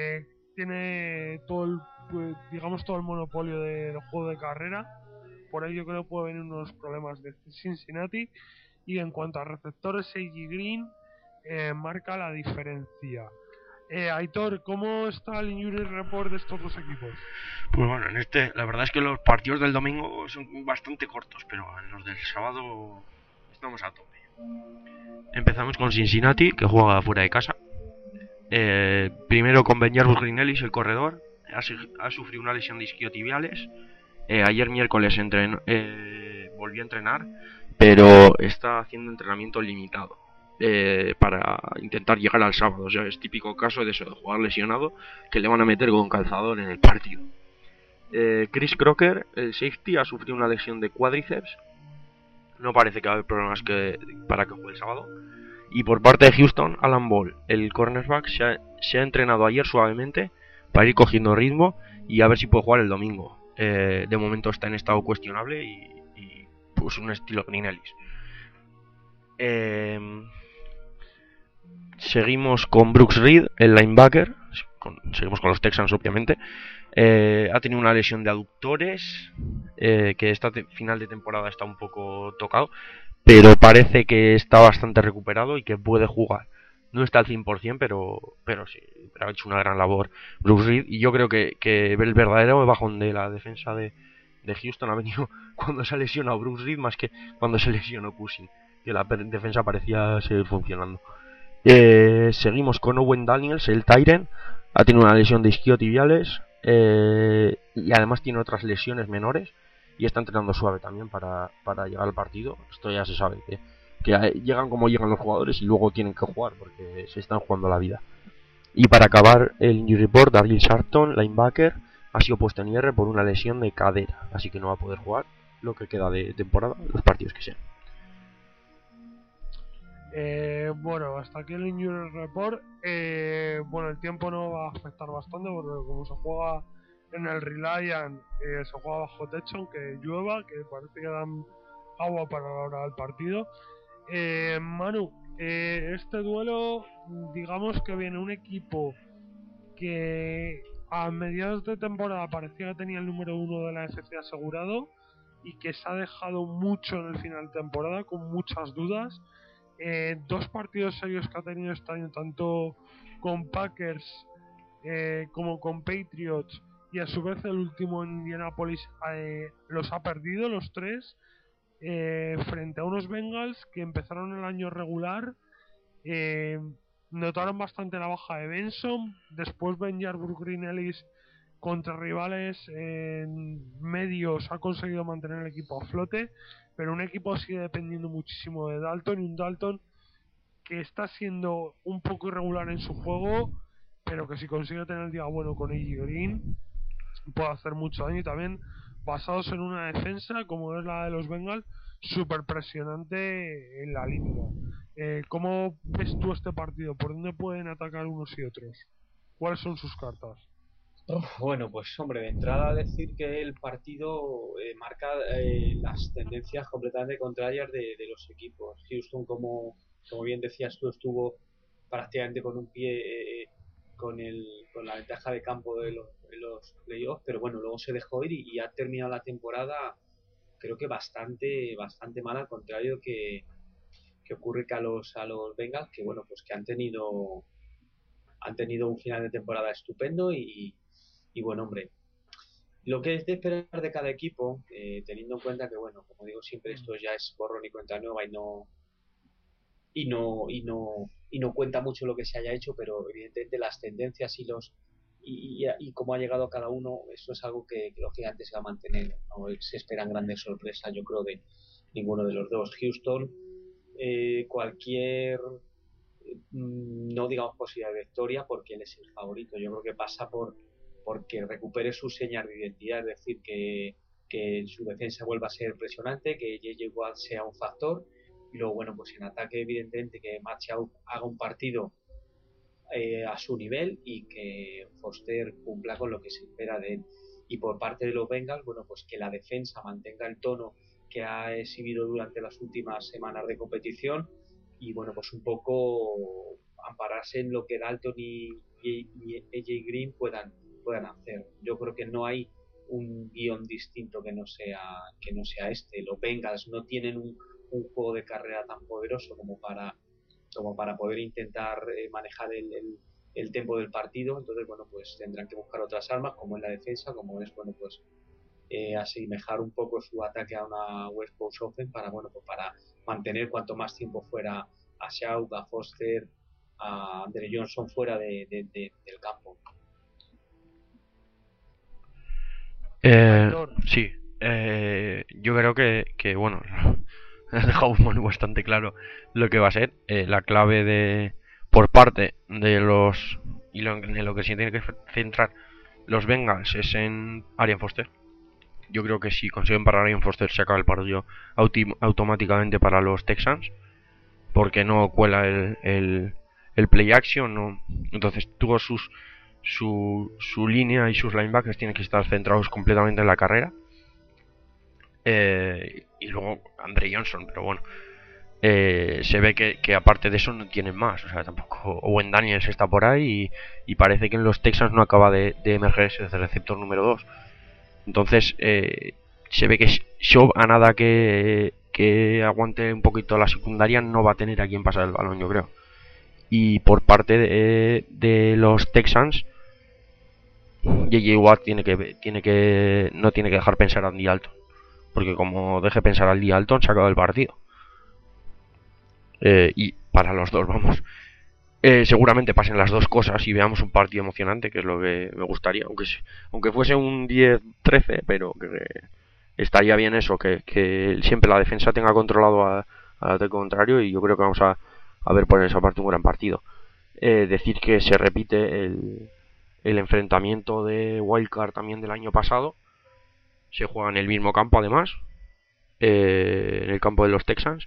tiene todo el, pues, digamos todo el monopolio del juego de carrera. Por ello creo que puede venir unos problemas de Cincinnati. Y en cuanto a receptores, A J Green eh, marca la diferencia. Eh, Aitor, ¿cómo está el injury report de estos dos equipos? Pues bueno, en este, la verdad es que los partidos del domingo son bastante cortos, pero en los del sábado estamos a tope. Empezamos con Cincinnati, que juega fuera de casa. Eh, primero con Ben Jarvis Green-Ellis, el corredor. Ha, ha sufrido una lesión de isquiotibiales. Eh, ayer miércoles entren, eh, volvió a entrenar, pero está haciendo entrenamiento limitado. Eh, para intentar llegar al sábado, o sea, es típico caso de eso, de jugar lesionado, que le van a meter con calzador en el partido. Eh, Chris Crocker, el safety, ha sufrido una lesión de cuádriceps. No parece que va a haber problemas que, para que juegue el sábado. Y por parte de Houston, Alan Ball, el cornerback, se ha, se ha entrenado ayer suavemente para ir cogiendo ritmo y a ver si puede jugar el domingo. Eh, de momento está en estado cuestionable y, y pues un estilo Green-Ellis. Eh, seguimos con Brooks Reed, el linebacker. Con, seguimos con los Texans, obviamente. Eh, ha tenido una lesión de aductores, eh, que esta te- final de temporada está un poco tocado, pero parece que está bastante recuperado y que puede jugar. No está al cien por ciento, pero, pero sí, pero ha hecho una gran labor Brooks Reed. Y yo creo que, que el verdadero bajón de la defensa de, de Houston ha venido cuando se ha lesionado Brooks Reed más que cuando se lesionó Cushing, que la per- defensa parecía seguir funcionando. Eh, seguimos con Owen Daniels, el Tyren. Ha tenido una lesión de isquiotibiales, eh, y además tiene otras lesiones menores y está entrenando suave también para, para llegar al partido. Esto ya se sabe, que, que llegan como llegan los jugadores y luego tienen que jugar porque se están jugando la vida. Y para acabar el injury report, Daryl Sharpton, linebacker, ha sido puesto en I R por una lesión de cadera, así que no va a poder jugar lo que queda de temporada, los partidos que sean. Eh, bueno, hasta aquí el injury report. Eh, bueno, el tiempo no va a afectar bastante porque como se juega en el Reliant, eh, se juega bajo techo, aunque llueva, que parece que dan agua para la hora del partido. Eh, Manu, eh, este duelo, digamos que viene un equipo que a mediados de temporada parecía que tenía el número uno de la F C asegurado y que se ha dejado mucho en el final de temporada con muchas dudas. Eh, dos partidos serios que ha tenido este año, tanto con Packers eh, como con Patriots, y a su vez el último en Indianapolis, eh, los ha perdido los tres, eh, frente a unos Bengals que empezaron el año regular. eh, Notaron bastante la baja de Benson. Después Ben Yarbrough, Green-Ellis contra rivales en medios ha conseguido mantener el equipo a flote, pero un equipo sigue dependiendo muchísimo de Dalton, y un Dalton que está siendo un poco irregular en su juego, pero que si consigue tener el día bueno con A J Green puede hacer mucho daño. Y también basados en una defensa como es la de los Bengals, súper presionante en la línea. Eh, ¿Cómo ves tú este partido? ¿Por dónde pueden atacar unos y otros? ¿Cuáles son sus cartas? Bueno, pues hombre, de entrada decir que el partido eh, marca eh, las tendencias completamente contrarias de, de los equipos. Houston, como, como bien decías tú, estuvo prácticamente con un pie eh, con, el, con la ventaja de campo de los, de los playoffs, pero bueno, luego se dejó ir y, y ha terminado la temporada creo que bastante bastante mal, al contrario que, que ocurre que a los, a los Bengals, que bueno, pues que han tenido han tenido un final de temporada estupendo y, y bueno, hombre, lo que es de esperar de cada equipo, eh, teniendo en cuenta que, bueno, como digo siempre, esto ya es borrón y cuenta nueva y no y no y no y no cuenta mucho lo que se haya hecho, pero evidentemente las tendencias y los y, y, y cómo ha llegado cada uno, eso es algo que, que lógicamente se va a mantener. No se esperan grandes sorpresas, yo creo, de ninguno de los dos. Houston, eh, cualquier no digamos posibilidad de victoria porque él es el favorito. Yo creo que pasa por porque recupere su señal de identidad, es decir, que, que su defensa vuelva a ser impresionante, que J J Watt sea un factor, y luego, bueno, pues en ataque, evidentemente, que Matchau haga un partido eh, a su nivel y que Foster cumpla con lo que se espera de él. Y por parte de los Bengals, bueno, pues que la defensa mantenga el tono que ha exhibido durante las últimas semanas de competición y bueno, pues un poco ampararse en lo que Dalton y, y, y A J Green puedan, puedan hacer. Yo creo que no hay un guión distinto que no sea que no sea este. Los Bengals no tienen un, un juego de carrera tan poderoso como para como para poder intentar eh, manejar el, el, el tempo del partido. Entonces, bueno, pues tendrán que buscar otras armas, como en la defensa, como es, bueno, pues eh, asemejar un poco su ataque a una West Coast Offense para, bueno, pues para mantener cuanto más tiempo fuera a Shaw, a Foster, a Andre Johnson fuera de, de, de, del campo. Eh, Aitor. sí, eh, yo creo que, que bueno, has dejado Manu bastante claro lo que va a ser. Eh, la clave de por parte de los y lo, en lo que se tiene que centrar los Bengals es en Arian Foster. Yo creo que si consiguen parar a Arian Foster se acaba el partido auti- automáticamente para los Texans, porque no cuela el, el, el play action, no. Entonces todos sus su, su línea y sus linebackers tienen que estar centrados completamente en la carrera. Eh, y luego Andre Johnson, pero bueno, eh, se ve que, que aparte de eso no tienen más. O sea, tampoco Owen Daniels está por ahí y, y parece que en los Texans no acaba de, de emerger ese receptor número dos. Entonces, eh, se ve que Shaw, a nada que, que aguante un poquito la secundaria, no va a tener a quien pasar el balón, yo creo. Y por parte de, de los Texans, J J Watt tiene que, tiene que no tiene que dejar pensar a Andy Dalton, porque como deje pensar a Andy Dalton se acaba el partido. Eh, y para los dos, vamos, eh, seguramente pasen las dos cosas y veamos un partido emocionante, que es lo que me gustaría, aunque aunque fuese un diez trece, pero que estaría bien eso, que, que siempre la defensa tenga controlado a, al ataque contrario, y yo creo que vamos a, a ver por esa parte un gran partido. Eh, decir que se repite el, el enfrentamiento de Wildcard también del año pasado, se juega en el mismo campo además, eh, en el campo de los Texans,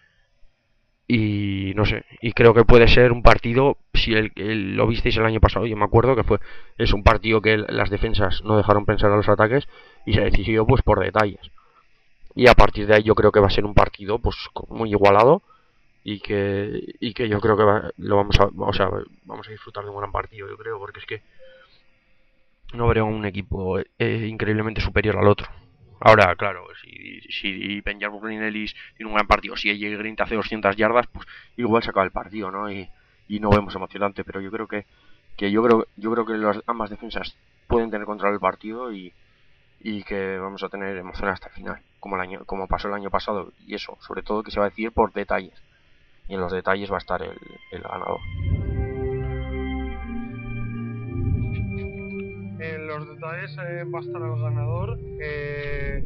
y no sé, y creo que puede ser un partido, si el, el, lo visteis el año pasado, yo me acuerdo que fue, es un partido que el, las defensas no dejaron pensar a los ataques y se decidió pues por detalles, y a partir de ahí yo creo que va a ser un partido pues muy igualado, y que y que yo creo que va, lo vamos a, o sea, vamos a disfrutar de un gran partido, yo creo, porque es que no veré un equipo eh, increíblemente superior al otro. Ahora, claro, si, si Benjamin Ellis tiene un gran partido, si A J Green te hace doscientas yardas, pues igual se acaba el partido, ¿no? Y, y no vemos emocionante, pero yo creo que, que yo creo yo creo que las ambas defensas pueden tener control del partido, y, y que vamos a tener emoción hasta el final, como el año como pasó el año pasado, y eso, sobre todo, que se va a decidir por detalles, y en los detalles va a estar el, el ganador. En los detalles eh, va a estar el ganador. Eh,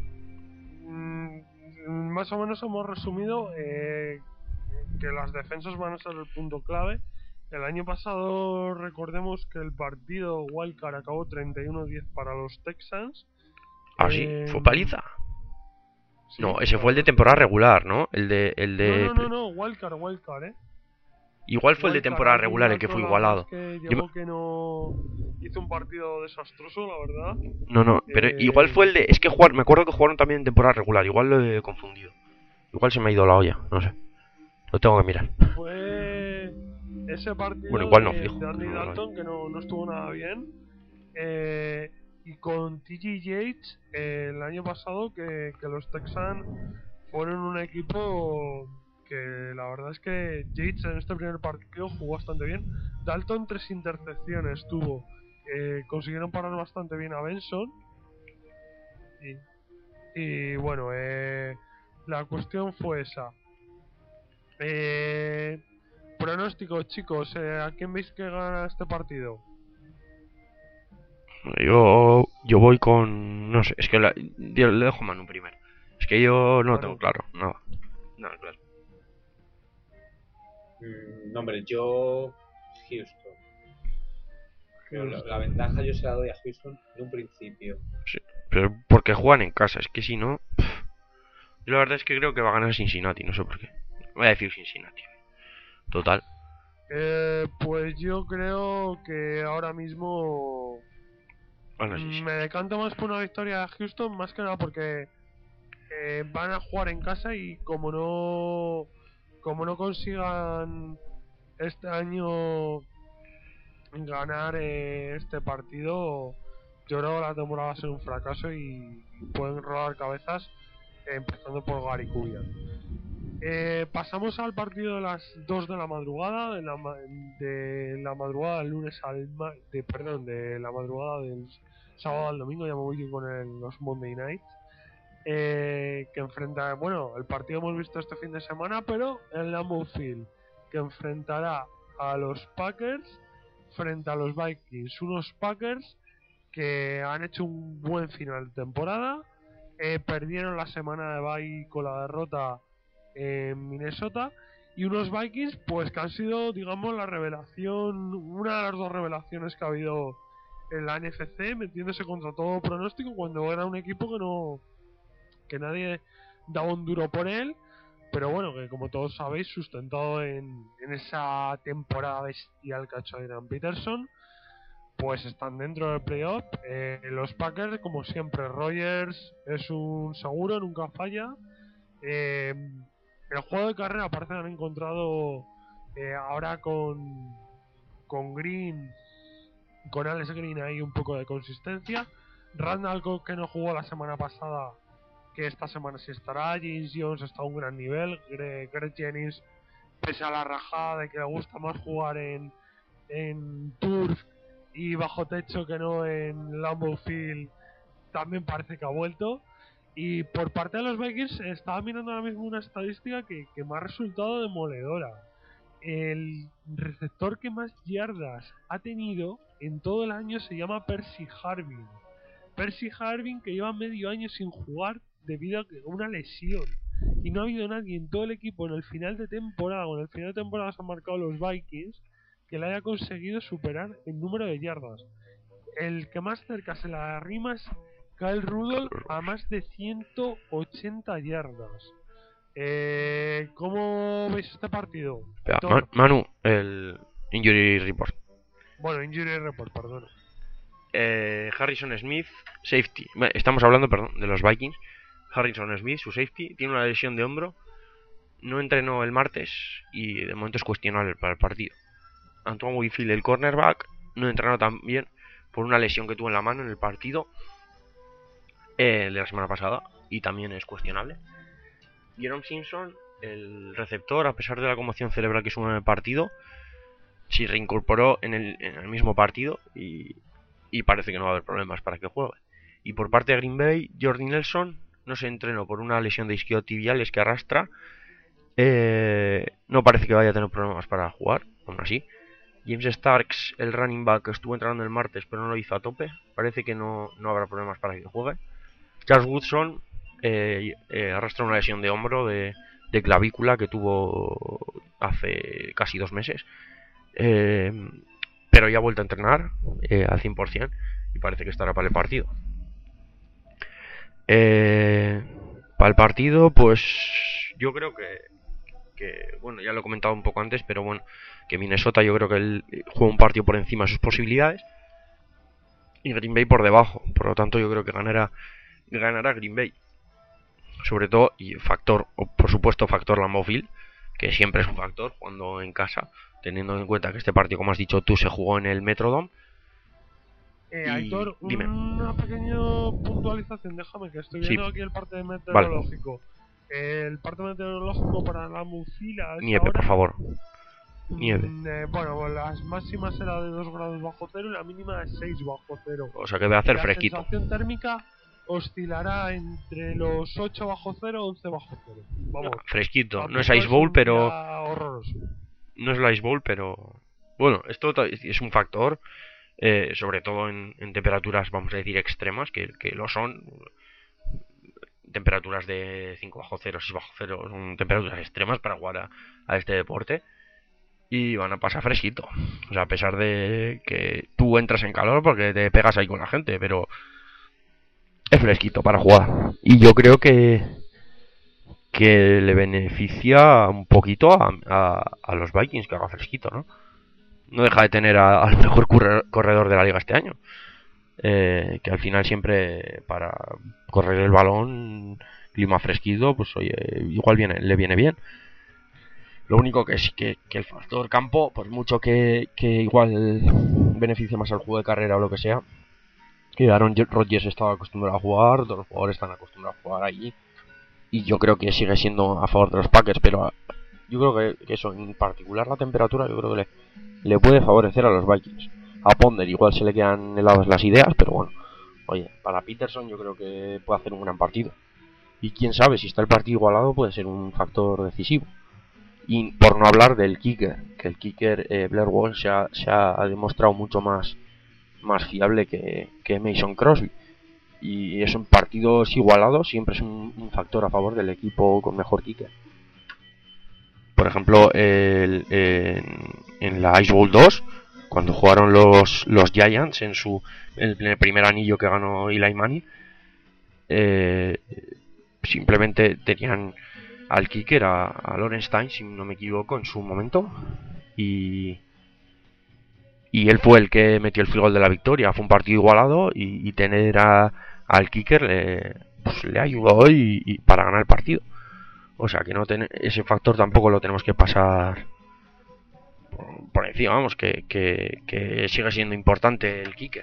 mm, más o menos hemos resumido eh, que las defensas van a ser el punto clave. El año pasado recordemos que el partido Wildcard acabó treinta y uno a diez para los Texans. ¿Ah, sí? Eh, ¿Fue paliza? sí, No, ese fue el de claro. temporada regular, ¿no? El de... El de... No, no, no, no, Wildcard, Wildcard, eh. Igual fue el de Wildcard, temporada Andy regular el que Dalton, fue la verdad igualado. es que Yo llegó me- que no hizo un partido desastroso, la verdad. No, no, pero Eh, igual fue el de... Es que jugar, me acuerdo que jugaron también en temporada regular, igual lo he confundido. Igual se me ha ido la olla, no sé. Lo tengo que mirar. Fue ese partido Bueno, igual no, de, fijo. de Andy No, no, no. Dalton que no, no estuvo nada bien. Eh, y con T J Yates eh, el año pasado que, que los Texans fueron un equipo que la verdad es que Yates en este primer partido jugó bastante bien. Dalton tres intercepciones tuvo. Eh, consiguieron parar bastante bien a Benson. Y, y bueno, eh, la cuestión fue esa. Eh, pronóstico, chicos, eh, ¿a quién veis que gana este partido? Yo, yo voy con... No sé, es que la- yo le dejo a Manu primero. Es que yo no lo Manu. tengo claro, nada. Nada, claro. Mm, no, hombre, yo Houston. Pero la, Houston. la ventaja yo se la doy a Houston en un principio. Sí, pero porque juegan en casa, es que si no... pff. Yo la verdad es que creo que va a ganar Cincinnati, no sé por qué. Voy a decir Cincinnati. Total. Eh, pues yo creo que ahora mismo Bueno, mm, sí, sí. me decanto más por una victoria de Houston, más que nada porque eh, van a jugar en casa y como no como no consigan este año ganar eh, este partido, yo creo que la temporada va a ser un fracaso y pueden rodar cabezas, eh, empezando por Gary Kubiak. Eh, pasamos al partido de las dos de la madrugada, de la, ma- de la madrugada del lunes al ma- de, perdón, de la madrugada del sábado al domingo, ya me voy con el- los Monday Nights, eh, que enfrenta, bueno, el partido hemos visto este fin de semana, pero en Lambeau Field, que enfrentará a los Packers frente a los Vikings, unos Packers que han hecho un buen final de temporada, eh, perdieron la semana de bye con la derrota en Minnesota, y unos Vikings pues que han sido, digamos, la revelación, una de las dos revelaciones que ha habido en la N F C, metiéndose contra todo pronóstico cuando era un equipo que no que nadie daba un duro por él, pero bueno, que como todos sabéis, sustentado en, en esa temporada bestial que ha hecho Adrian Peterson, pues están dentro del playoff. Eh, los Packers, como siempre, Rogers es un seguro, nunca falla. Eh, el juego de carrera parece que han encontrado eh, ahora con, con Green, con Alex Green ahí un poco de consistencia. Randall Cobb, que no jugó la semana pasada, que esta semana sí estará. James Jones está a un gran nivel. Greg, Greg Jennings, pese a la rajada de que le gusta más jugar en, en turf y bajo techo que no en Lambeau Field, también parece que ha vuelto. Y por parte de los Vikings estaba mirando ahora mismo una estadística que, que me ha resultado demoledora. El receptor que más yardas ha tenido en todo el año se llama Percy Harvin. Percy Harvin, que lleva medio año sin jugar debido a una lesión. Y no ha habido nadie en todo el equipo en el final de temporada, o en el final de temporada se han marcado los Vikings, que le haya conseguido superar el número de yardas. El que más cerca se la arrima es Kyle Rudolph, a más de ciento ochenta yardas. Eh, ¿Cómo veis este partido? Espera, Héctor. Ma- Manu, el Injury Report. Bueno, Injury Report, perdón. Eh, Harrison Smith, safety. Bueno, estamos hablando, perdón, de los Vikings. Harrison Smith, su safety, tiene una lesión de hombro. No entrenó el martes y de momento es cuestionable para el partido. Antoine Winfield, el cornerback, no entrenó también por una lesión que tuvo en la mano en el partido eh, de la semana pasada y también es cuestionable. Jerome Simpson, el receptor, a pesar de la conmoción cerebral que sufrió en el partido, se reincorporó en el, en el mismo partido y, y parece que no va a haber problemas para que juegue. Y por parte de Green Bay, Jordi Nelson no se entrenó por una lesión de isquiotibiales que arrastra. Eh, no parece que vaya a tener problemas para jugar, aún así. James Starks, el running back, estuvo entrenando el martes pero no lo hizo a tope. Parece que no, no habrá problemas para que juegue. Charles Woodson eh, eh, arrastra una lesión de hombro, de, de clavícula que tuvo hace casi dos meses. Eh, pero ya ha vuelto a entrenar eh, al cien por ciento y parece que estará para el partido. Eh, para el partido, pues yo creo que, que, bueno, ya lo he comentado un poco antes, pero bueno, que Minnesota yo creo que él juega un partido por encima de sus posibilidades y Green Bay por debajo. Por lo tanto, yo creo que ganará, ganará Green Bay. Sobre todo, y factor, o por supuesto, factor Lambeau Field, que siempre es un factor cuando en casa, teniendo en cuenta que este partido, como has dicho tú, se jugó en el Metrodome. Eh, Y Aitor, dime. una pequeña puntualización, déjame que estoy viendo Sí. aquí el parte meteorológico. El parte meteorológico para la Mufila es Nieve, ahora, por favor. mm, Nieve. eh, bueno, las máximas era de dos grados bajo cero y la mínima de seis bajo cero. O sea que va a hacer la fresquito. sensación térmica oscilará entre los ocho bajo cero y once bajo cero. Vamos, Fresquito. No es tampoco Ice Bowl, un pero... día horroroso. No es el Ice Bowl, pero... Bueno, esto ta- es un factor, eh, sobre todo en, en temperaturas, vamos a decir, extremas, que, que lo son. Temperaturas de cinco bajo cero, seis bajo cero, son temperaturas extremas para jugar a, a este deporte. Y van a pasar fresquito. O sea, a pesar de que tú entras en calor porque te pegas ahí con la gente, pero es fresquito para jugar. Y yo creo que que le beneficia un poquito a, a, a los Vikings que haga fresquito, ¿no? No deja de tener a- al mejor corre- corredor de la liga este año. Eh, que al final siempre para correr el balón, clima fresquito, pues oye, igual viene, le viene bien. Lo único que es que, que el factor campo, por mucho que, que igual beneficie más al juego de carrera o lo que sea, que Aaron Rodgers estaba acostumbrado a jugar, todos los jugadores están acostumbrados a jugar allí, y yo creo que sigue siendo a favor de los Packers, pero yo creo que, que eso, en particular la temperatura, yo creo que le, le puede favorecer a los Vikings. A Ponder igual se le quedan heladas las ideas, pero bueno, oye, para Peterson yo creo que puede hacer un gran partido. Y quién sabe, si está el partido igualado puede ser un factor decisivo. Y por no hablar del kicker, que el kicker eh, Blair Walsh se ha, se ha demostrado mucho más, más fiable que, que Mason Crosby. Y es un partidos igualados, siempre es un, un factor a favor del equipo con mejor kicker. Por ejemplo, el, en, en la Ice Bowl dos, cuando jugaron los, los Giants en su en el primer anillo que ganó Eli Manning, eh, simplemente tenían al kicker a, a Lorenstein, si no me equivoco, en su momento, y y él fue el que metió el field goal de la victoria. Fue un partido igualado y, y tener a, al kicker le, pues, le ayudó y, y para ganar el partido. O sea que no ten, ese factor tampoco lo tenemos que pasar por, por encima, vamos, que, que, que sigue siendo importante el kicker.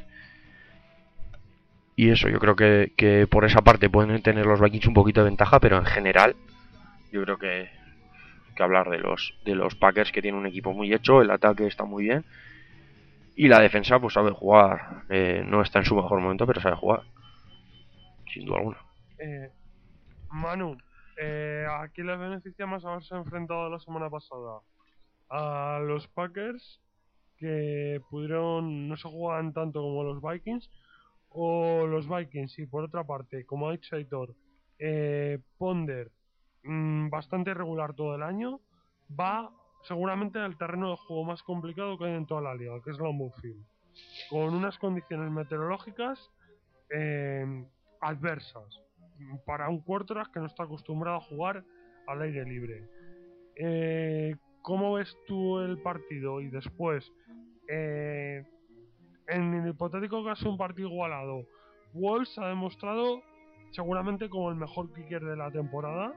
Y eso, yo creo que, que por esa parte pueden tener los Vikings un poquito de ventaja, pero en general yo creo que, que hablar de los de los Packers, que tienen un equipo muy hecho, el ataque está muy bien y la defensa pues sabe jugar. Eh, no está en su mejor momento, pero sabe jugar, sin duda alguna. Eh, Manu, eh, ¿a quién les beneficia más haberse enfrentado la semana pasada? A los Packers, que pudieron, no se jugaban tanto como los Vikings, o los Vikings. Y por otra parte, como ha dicho Aitor, eh, Ponder, mmm, bastante regular todo el año, va seguramente al terreno de juego más complicado que hay en toda la liga, que es Lambeau Field, con unas condiciones meteorológicas eh, adversas para un quarterback que no está acostumbrado a jugar al aire libre. Eh, ¿Cómo ves tú el partido? Y después, eh, en el hipotético caso de un partido igualado, Wolves ha demostrado seguramente como el mejor kicker de la temporada,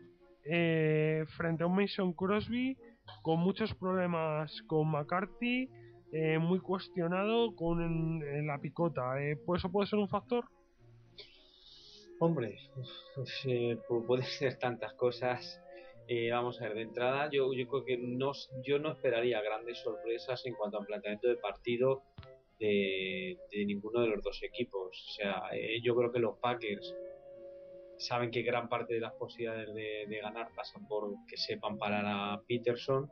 eh, frente a un Mason Crosby con muchos problemas con McCarthy, eh, muy cuestionado con en, en la picota. Eh, ¿pues ¿Eso puede ser un factor? Hombre, pues, eh, pu- puede ser tantas cosas. Eh, vamos a ver, de entrada, yo, yo creo que no, s- yo no esperaría grandes sorpresas en cuanto al planteamiento de partido de, de ninguno de los dos equipos. O sea, eh, yo creo que los Packers saben que gran parte de las posibilidades de, de ganar pasan por que sepan parar a Peterson,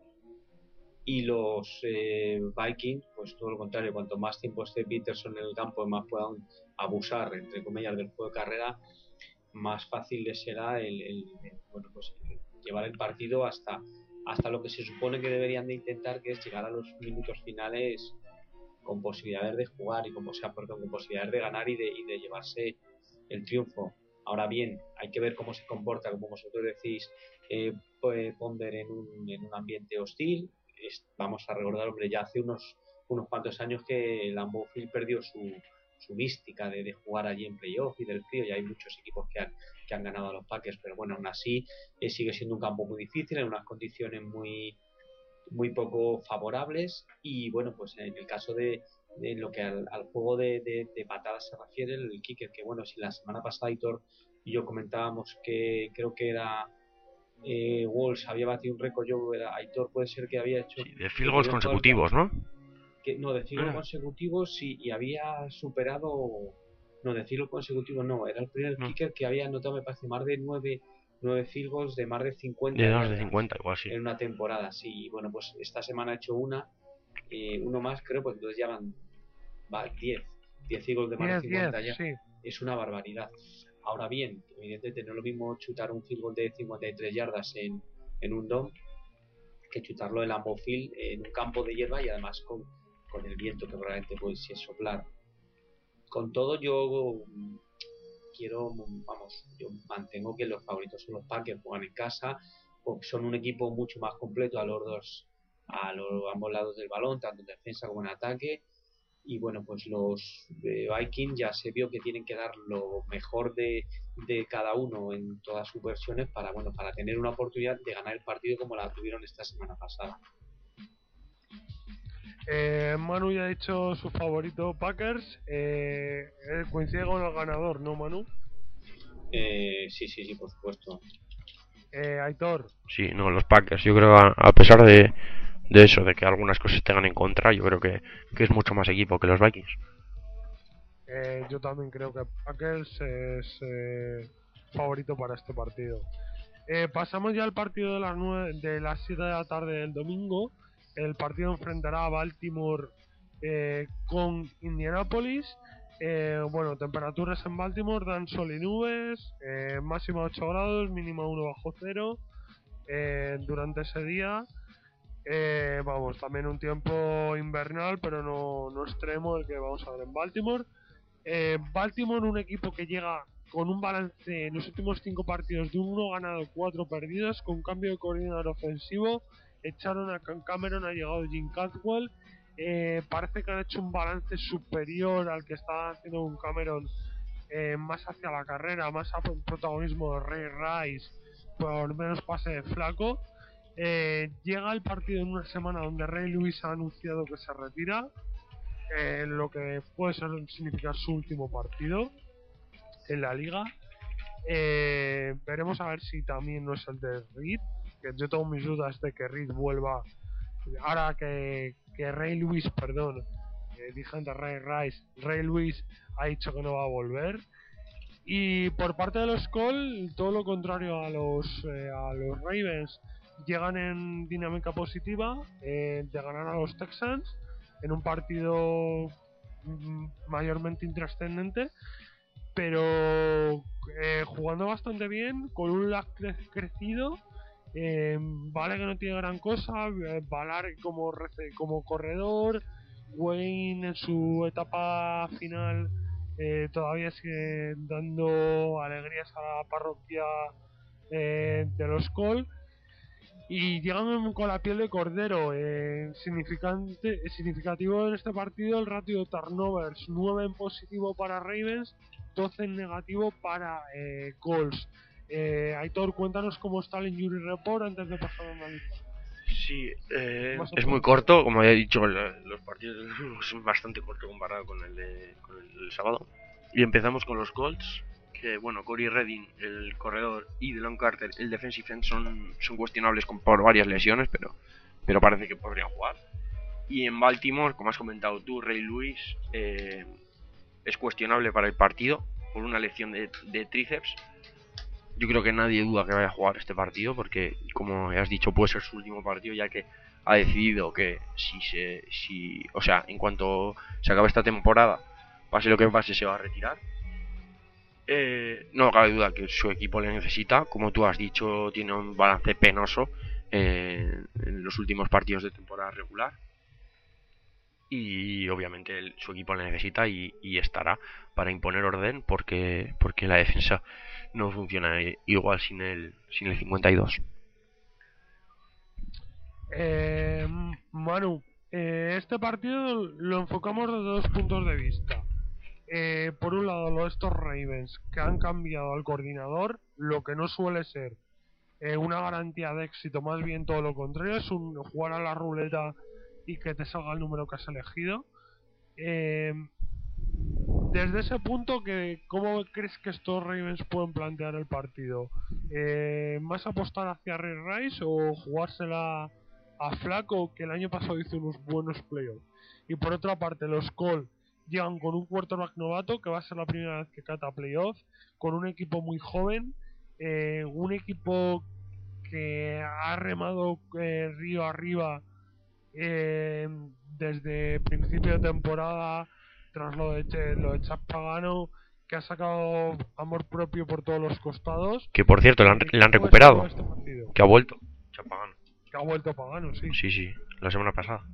y los eh, Vikings, pues todo lo contrario, cuanto más tiempo esté Peterson en el campo, más puedan abusar, entre comillas, del juego de carrera, más fácil les será el, el- el, bueno, pues, el llevar el partido hasta, hasta lo que se supone que deberían de intentar, que es llegar a los minutos finales con posibilidades de jugar y con, o sea, perdón, con posibilidades de ganar y de, y de llevarse el triunfo. Ahora bien, hay que ver cómo se comporta, como vosotros decís, eh, pues, Ponder en un, en un ambiente hostil. Es, vamos a recordar, hombre, ya hace unos, unos cuantos años que Lambeau Field perdió su, su mística de, de jugar allí en playoff y del frío, y hay muchos equipos que han, que han ganado a los Packers, pero bueno, aún así eh, sigue siendo un campo muy difícil, en unas condiciones muy, muy poco favorables. Y bueno, pues en el caso de, de lo que al, al juego de, de, de patadas se refiere, el kicker, que bueno, si la semana pasada Aitor y yo comentábamos que creo que era eh, Walsh había batido un récord, yo era Aitor, puede ser que había hecho Sí, de el field goals primer jugador que, consecutivos, ¿no? que no, de field Ah, consecutivos, sí, y había superado, no, de field consecutivos no, era el primer no, kicker que había anotado, me parece, más de nueve nueve field goals de más de cincuenta de dos de yardas cincuenta igual, sí. en una temporada. Sí, y bueno, pues esta semana ha hecho una, eh, uno más creo, pues entonces ya van va, diez diez field goals de más de diez cincuenta diez, ya, sí. es una barbaridad. Ahora bien, evidentemente no es lo mismo chutar un field goal de cincuenta y tres yardas en, en un dome que chutarlo en Lambeau Field en un campo de hierba, y además con, con el viento que probablemente puede soplar. Con todo, yo mm, quiero, vamos, yo mantengo que los favoritos son los Packers, juegan en casa, porque son un equipo mucho más completo a los dos, a los ambos lados del balón, tanto en defensa como en ataque, y bueno, pues los eh, Vikings ya se vio que tienen que dar lo mejor de, de cada uno en todas sus versiones para, bueno, para tener una oportunidad de ganar el partido como la tuvieron esta semana pasada. Eh, Manu ya ha dicho su favorito, Packers. Eh, eh, coincide con el ganador, ¿no, Manu? Eh, sí, sí, sí, por supuesto. Eh, Aitor. Sí, no, los Packers, yo creo que a pesar de, de eso, de que algunas cosas tengan en contra, yo creo que, que es mucho más equipo que los Vikings. Eh, yo también creo que Packers es eh, favorito para este partido. Eh, pasamos ya al partido de las nueve, de las siete de la tarde del domingo. El partido enfrentará a Baltimore eh, con Indianapolis. Eh, bueno, temperaturas en Baltimore dan sol y nubes, eh, máxima ocho grados, mínima uno bajo cero eh, durante ese día. Eh, vamos, también un tiempo invernal, pero no, no extremo el que vamos a ver en Baltimore. Eh, Baltimore, un equipo que llega con un balance en los últimos cinco partidos de uno ganado, cuatro perdidos, con cambio de coordinador ofensivo. Echaron a Cam Cameron, ha llegado Jim Caldwell. Eh, parece que han hecho un balance superior al que estaba haciendo un Cameron, eh, más hacia la carrera, más a protagonismo de Ray Rice, por menos pase de flaco. Eh, llega el partido en una semana donde Ray Lewis ha anunciado que se retira, eh, lo que puede ser, significar su último partido en la liga. Eh, veremos a ver si también no es el de Reed, que yo tengo mis dudas de que Reed vuelva ahora que, que Ray Lewis, perdón, eh, dije antes Ray Rice, Ray Lewis ha dicho que no va a volver. Y por parte de los Colts, todo lo contrario a los eh, a los Ravens, llegan en dinámica positiva eh, de ganar a los Texans en un partido mm, mayormente intrascendente, pero eh, jugando bastante bien, con un lag cre- crecido. Eh, vale que no tiene gran cosa, eh, Valar como, rece- como corredor, Wayne en su etapa final eh, todavía sigue dando alegrías a la parroquia eh, de los Colts. Y llegan con la piel de cordero. Eh, significante, significativo en este partido el ratio de turnovers: nueve en positivo para Ravens, doce en negativo para eh, Colts. Eh, Aitor, cuéntanos cómo está el injury report antes de pasar a analizar. Sí, eh, Más o es muy menos. corto, como ya he dicho, la- los partidos del domingo son bastante cortos comparado con el de con el, del sábado. Y empezamos con los Colts, que bueno, Corey Redding, el corredor, y Delon Carter, el defensive end, son, son cuestionables con, por varias lesiones, pero, pero parece que podrían jugar. Y en Baltimore, como has comentado tú, Ray Lewis eh, es cuestionable para el partido por una lesión de, de tríceps. Yo creo que nadie duda que vaya a jugar este partido porque, como has dicho, puede ser su último partido, ya que ha decidido que si se, si, o sea, en cuanto se acabe esta temporada, pase lo que pase, se va a retirar. Eh, no cabe duda que su equipo le necesita, como tú has dicho, tiene un balance penoso eh, en los últimos partidos de temporada regular. Y obviamente el, su equipo le necesita y, y estará para imponer orden porque porque la defensa no funciona igual sin el sin el cincuenta y dos. Eh, Manu, eh, este partido lo enfocamos desde dos puntos de vista. Eh, por un lado, los estos Ravens, que han cambiado al coordinador, lo que no suele ser eh, una garantía de éxito, más bien todo lo contrario, es un jugar a la ruleta y que te salga el número que has elegido. Eh, desde ese punto, que ¿cómo crees que estos Ravens pueden plantear el partido? Eh, ¿Más apostar hacia Ray Rice o jugársela a Flaco, que el año pasado hizo unos buenos playoffs? Y por otra parte, los Colts llegan con un quarterback novato, que va a ser la primera vez que cata playoffs, con un equipo muy joven, eh, un equipo que ha remado eh, río arriba eh, desde principio de temporada, tras lo de, Che- lo de Chap Pagano, que ha sacado amor propio por todos los costados. Que por cierto, le han, Eh, le han ¿cómo ves tú recuperado, este partido? que ha vuelto. Chapagano. Que ha vuelto Pagano, sí. Sí, sí, la semana pasada.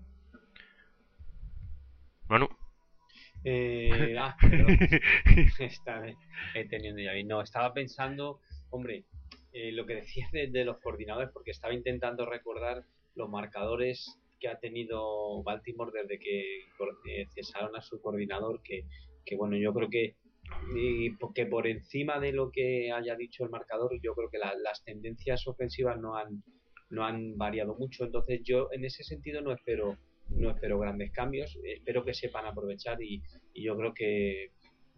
Manu. Eh, ah, perdón. Está eh, teniendo ya bien. No, estaba pensando, hombre, eh, lo que decías de, de los coordinadores, porque estaba intentando recordar los marcadores que ha tenido Baltimore desde que eh, cesaron a su coordinador, que, que bueno, yo creo que y que por encima de lo que haya dicho el marcador, yo creo que la, las tendencias ofensivas no han no han variado mucho. Entonces yo en ese sentido no espero no espero grandes cambios, espero que sepan aprovechar, y, y yo creo que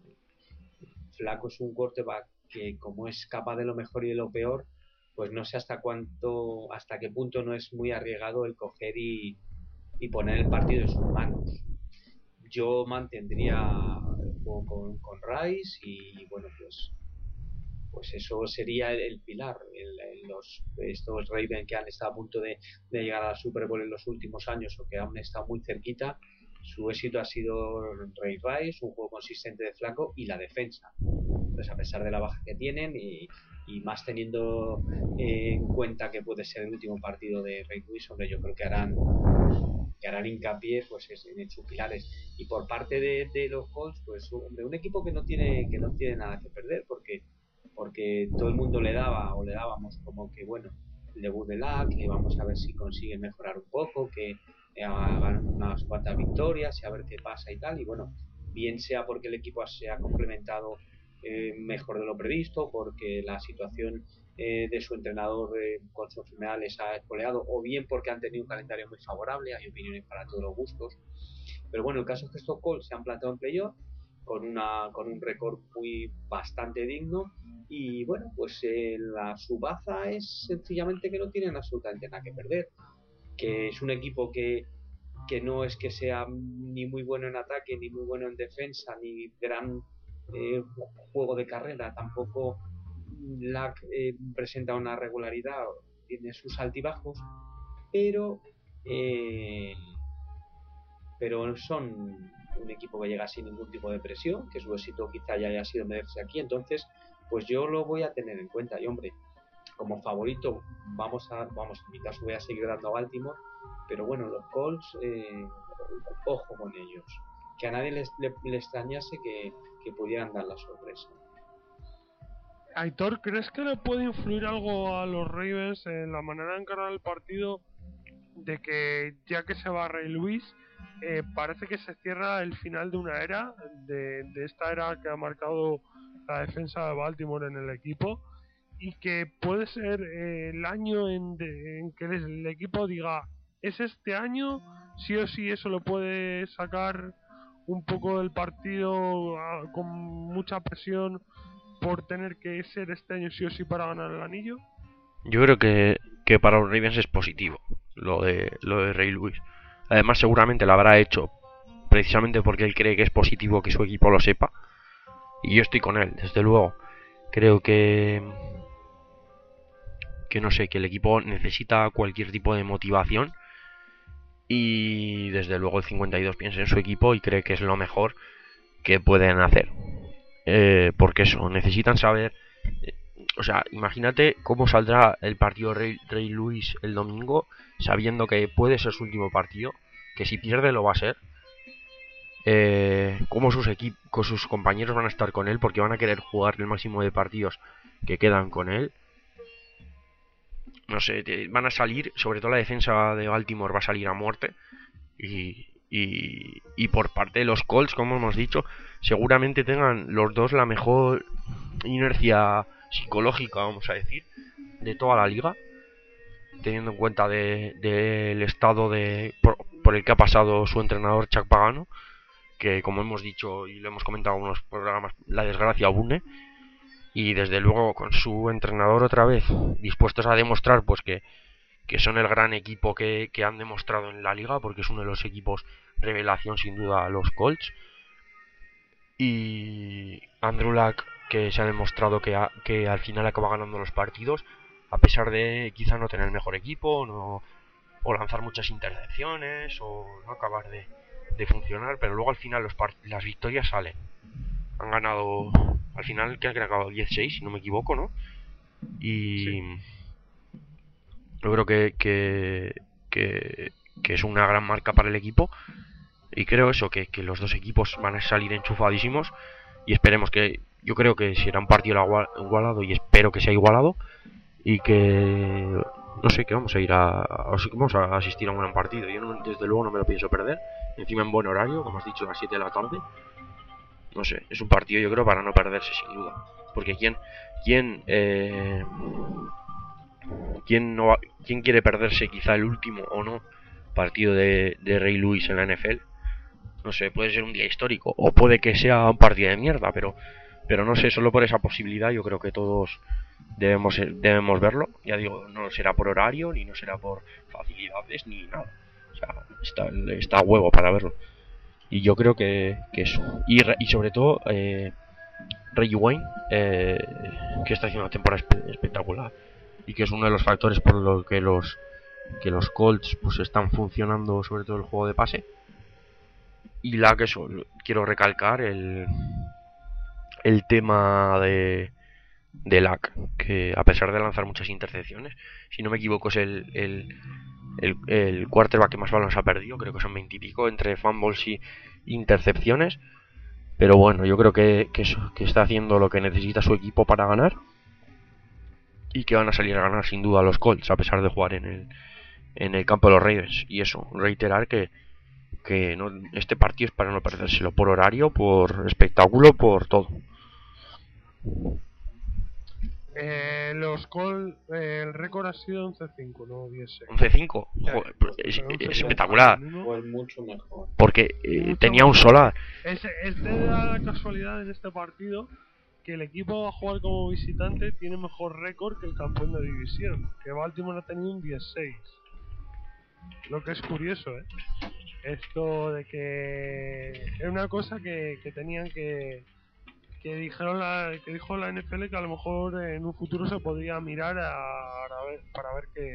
Flaco es un quarterback que, como es capaz de lo mejor y de lo peor, pues no sé hasta cuánto, hasta qué punto no es muy arriesgado el coger y, y poner el partido en sus manos. Yo mantendría el juego con, con Rice, y bueno, pues pues eso sería el, el pilar. El, el, los, estos Ravens que han estado a punto de, de llegar a la Super Bowl en los últimos años, o que aún están muy cerquita, su éxito ha sido Ray Rice, un juego consistente de Flaco y la defensa. Entonces, a pesar de la baja que tienen, y, y más teniendo eh, en cuenta que puede ser el último partido de Ray Lewis, hombre, yo creo que harán que harán hincapié pues en sus pilares. Y por parte de, de los Colts, pues hombre, un equipo que no tiene que no tiene nada que perder, porque porque todo el mundo le daba o le dábamos como que bueno, el debut de Luck, que vamos a ver si consiguen mejorar un poco, que hagan unas cuantas victorias y a ver qué pasa y tal. Y bueno, bien sea porque el equipo se ha complementado eh, mejor de lo previsto, porque la situación eh, de su entrenador eh, con su enfermedad les ha espoleado, o bien porque han tenido un calendario muy favorable. Hay opiniones para todos los gustos, pero bueno, el caso es que estos Colts se han plantado en playoff con una con un récord muy bastante digno, y bueno, pues eh, la su baza es sencillamente que no tienen absolutamente nada que perder, que es un equipo que que no es que sea ni muy bueno en ataque, ni muy bueno en defensa, ni gran eh, juego de carrera. Tampoco la eh, presenta una regularidad, tiene sus altibajos, pero eh, pero son un equipo que llega sin ningún tipo de presión, que su éxito quizá ya haya sido medirse aquí. Entonces pues yo lo voy a tener en cuenta, y hombre, como favorito vamos a vamos en mi caso voy a seguir dando a Baltimore, pero bueno, los Colts, eh, ojo con ellos, que a nadie les, le, le extrañase que, que pudieran dar la sorpresa. Aitor, ¿crees que le puede influir algo a los Ravens en la manera de encarar el partido, de que ya que se va Ray Lewis, eh, parece que se cierra el final de una era, de, de esta era que ha marcado la defensa de Baltimore en el equipo, y que puede ser eh, el año en, de, en que el, el equipo diga, es este año, sí o sí eso lo puede sacar un poco del partido a, con mucha presión, por tener que ser este año sí o sí para ganar el anillo? Yo creo que, que para los Ravens es positivo lo de lo de Ray Lewis. Además, seguramente lo habrá hecho precisamente porque él cree que es positivo que su equipo lo sepa, y yo estoy con él, desde luego. Creo que que no sé, que el equipo necesita cualquier tipo de motivación, y desde luego el cincuenta y dos piensa en su equipo y cree que es lo mejor que pueden hacer, eh, porque eso, necesitan saber, eh, o sea, imagínate cómo saldrá el partido Ray, Ray Lewis el domingo, sabiendo que puede ser su último partido, que si pierde lo va a ser, eh, cómo sus equipos, sus compañeros van a estar con él, porque van a querer jugar el máximo de partidos que quedan con él. No sé, te, van a salir, sobre todo la defensa de Baltimore va a salir a muerte, y, y, y por parte de los Colts, como hemos dicho, seguramente tengan los dos la mejor inercia psicológica, vamos a decir, de toda la liga, teniendo en cuenta del de, de estado de por, por el que ha pasado su entrenador Chuck Pagano, que como hemos dicho y lo hemos comentado en unos programas, la desgracia abunde. Y desde luego con su entrenador otra vez dispuestos a demostrar pues que, que son el gran equipo que, que han demostrado en la liga, porque es uno de los equipos revelación sin duda los Colts. Y Andrew Luck, que se ha demostrado que, a, que al final acaba ganando los partidos, a pesar de quizá no tener el mejor equipo, no, o lanzar muchas intercepciones, o no acabar de, de funcionar, pero luego al final los part- las victorias salen. Han ganado, al final que han acabado diez seis, si no me equivoco, ¿no? Y sí. Yo creo que, que, que, que es una gran marca para el equipo, y creo eso, que, que los dos equipos van a salir enchufadísimos, y esperemos que, yo creo que será un partido igualado, y espero que sea igualado, y que no sé, que vamos a ir a, a que vamos a asistir a un gran partido. Yo no, desde luego no me lo pienso perder. Encima en buen horario, como has dicho, a las siete de la tarde. No sé, es un partido yo creo para no perderse sin duda. Porque quién, quién, eh, quién no va, quién quiere perderse quizá el último o no partido de, de Ray Lewis en la N F L. No sé, puede ser un día histórico o puede que sea un partido de mierda, pero, pero no sé, solo por esa posibilidad yo creo que todos debemos debemos verlo. Ya digo, no será por horario ni no será por facilidades ni nada. O sea, está, está a huevo para verlo. Y yo creo que, que eso. Y, y sobre todo, eh, Reggie Wayne, eh, que está haciendo una temporada espe espectacular y que es uno de los factores por los que los que los Colts pues están funcionando, sobre todo el juego de pase. Y la que eso, quiero recalcar el el tema de de Lack, que a pesar de lanzar muchas intercepciones, si no me equivoco es el, el, el, el quarterback que más balones ha perdido, creo que son veinte y pico entre fumbles y intercepciones. Pero bueno, yo creo que, que, eso, que está haciendo lo que necesita su equipo para ganar y que van a salir a ganar sin duda los Colts, a pesar de jugar en el, en el campo de los Ravens. Y eso, reiterar que, que no, este partido es para no perdérselo por horario, por espectáculo, por todo. Eh, los Colts, eh, el récord ha sido once cinco, no diez seis. once cinco, joder, es, es, es espectacular. Fue mucho mejor. Porque eh, tenía un solar. Es, es de la casualidad en este partido que el equipo a jugar como visitante tiene mejor récord que el campeón de división, que Baltimore ha tenido un diez seis. Lo que es curioso, ¿eh? Esto de que es una cosa que, que tenían que que dijeron la, que dijo la N F L que a lo mejor en un futuro se podría mirar a, a ver, para ver que,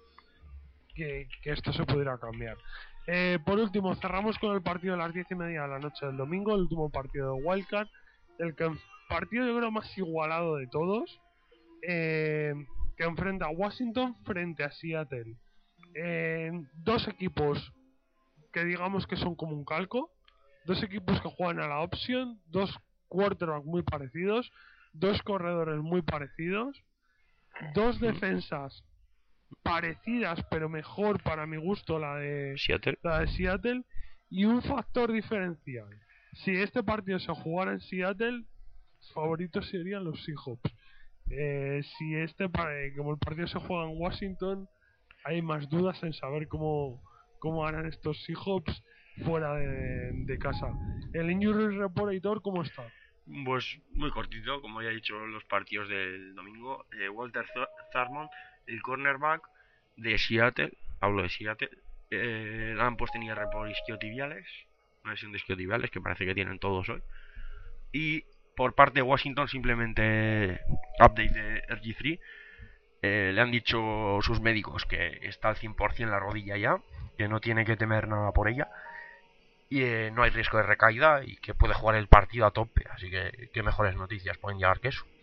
que que esto se pudiera cambiar. Eh, por último, cerramos con el partido de las diez y media de la noche del domingo, el último partido de Wildcard, el que, partido yo creo más igualado de todos, eh, que enfrenta a Washington frente a Seattle. Eh, dos equipos que digamos que son como un calco, dos equipos que juegan a la opción, dos quarterbacks muy parecidos, dos corredores muy parecidos, dos defensas parecidas pero mejor para mi gusto la de Seattle, la de Seattle y un factor diferencial. Si este partido se jugara en Seattle, favoritos serían los Seahawks. Eh, si este como el partido se juega en Washington, hay más dudas en saber cómo cómo harán estos Seahawks fuera de, de casa. El Injury Report, Editor, ¿cómo está? Pues muy cortito, como ya he dicho, los partidos del domingo. Eh, Walter Thurmond, el cornerback de Seattle, hablo de Seattle, eh, han puesto en I R por isquiotibiales, una lesión de isquiotibiales que parece que tienen todos hoy. Y por parte de Washington, simplemente update de R G tres. Eh, le han dicho sus médicos que está al cien por ciento la rodilla ya, que no tiene que temer nada por ella. Y eh, no hay riesgo de recaída y que puede jugar el partido a tope, así que qué mejores noticias pueden llegar que eso.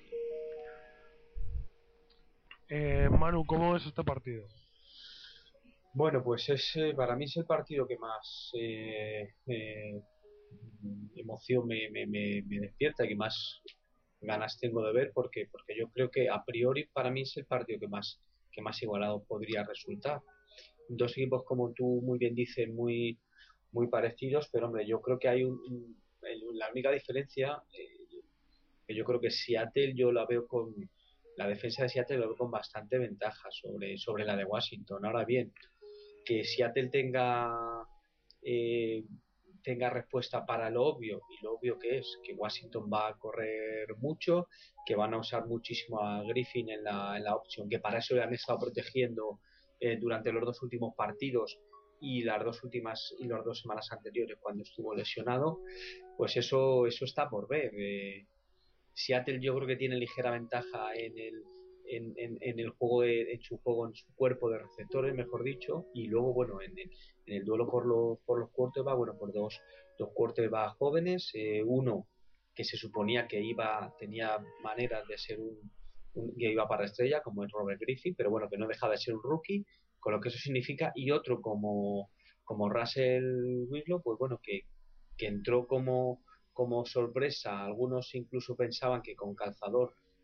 Eh, Manu, ¿cómo es este partido? Bueno, pues es, eh, para mí es el partido que más eh, eh, emoción me, me, me, me despierta y que más ganas tengo de ver, porque porque yo creo que a priori para mí es el partido que más que más igualado podría resultar. Dos equipos, como tú muy bien dices, muy muy parecidos, pero hombre, yo creo que hay un, un la única diferencia, eh, que yo creo que Seattle yo la veo con la defensa de Seattle la veo con bastante ventaja sobre sobre la de Washington. Ahora bien, que Seattle tenga eh, tenga respuesta para lo obvio, y lo obvio que es que Washington va a correr mucho, que van a usar muchísimo a Griffin en la, en la opción, que para eso le han estado protegiendo eh, durante los dos últimos partidos y las dos últimas y las dos semanas anteriores cuando estuvo lesionado. Pues eso eso está por ver. eh, Seattle yo creo que tiene ligera ventaja en el en, en, en el juego de, en su juego, en su cuerpo de receptores, mejor dicho, y luego bueno en el, en el duelo por los por los quarterbacks, bueno, por dos dos quarterbacks jóvenes, eh, uno que se suponía que iba tenía maneras de ser un, un que iba para estrella, como es Robert Griffin, pero bueno, que no deja de ser un rookie, con lo que eso significa, y otro como como Russell Winslow, pues bueno, que que entró como como sorpresa. Algunos incluso pensaban que con calzador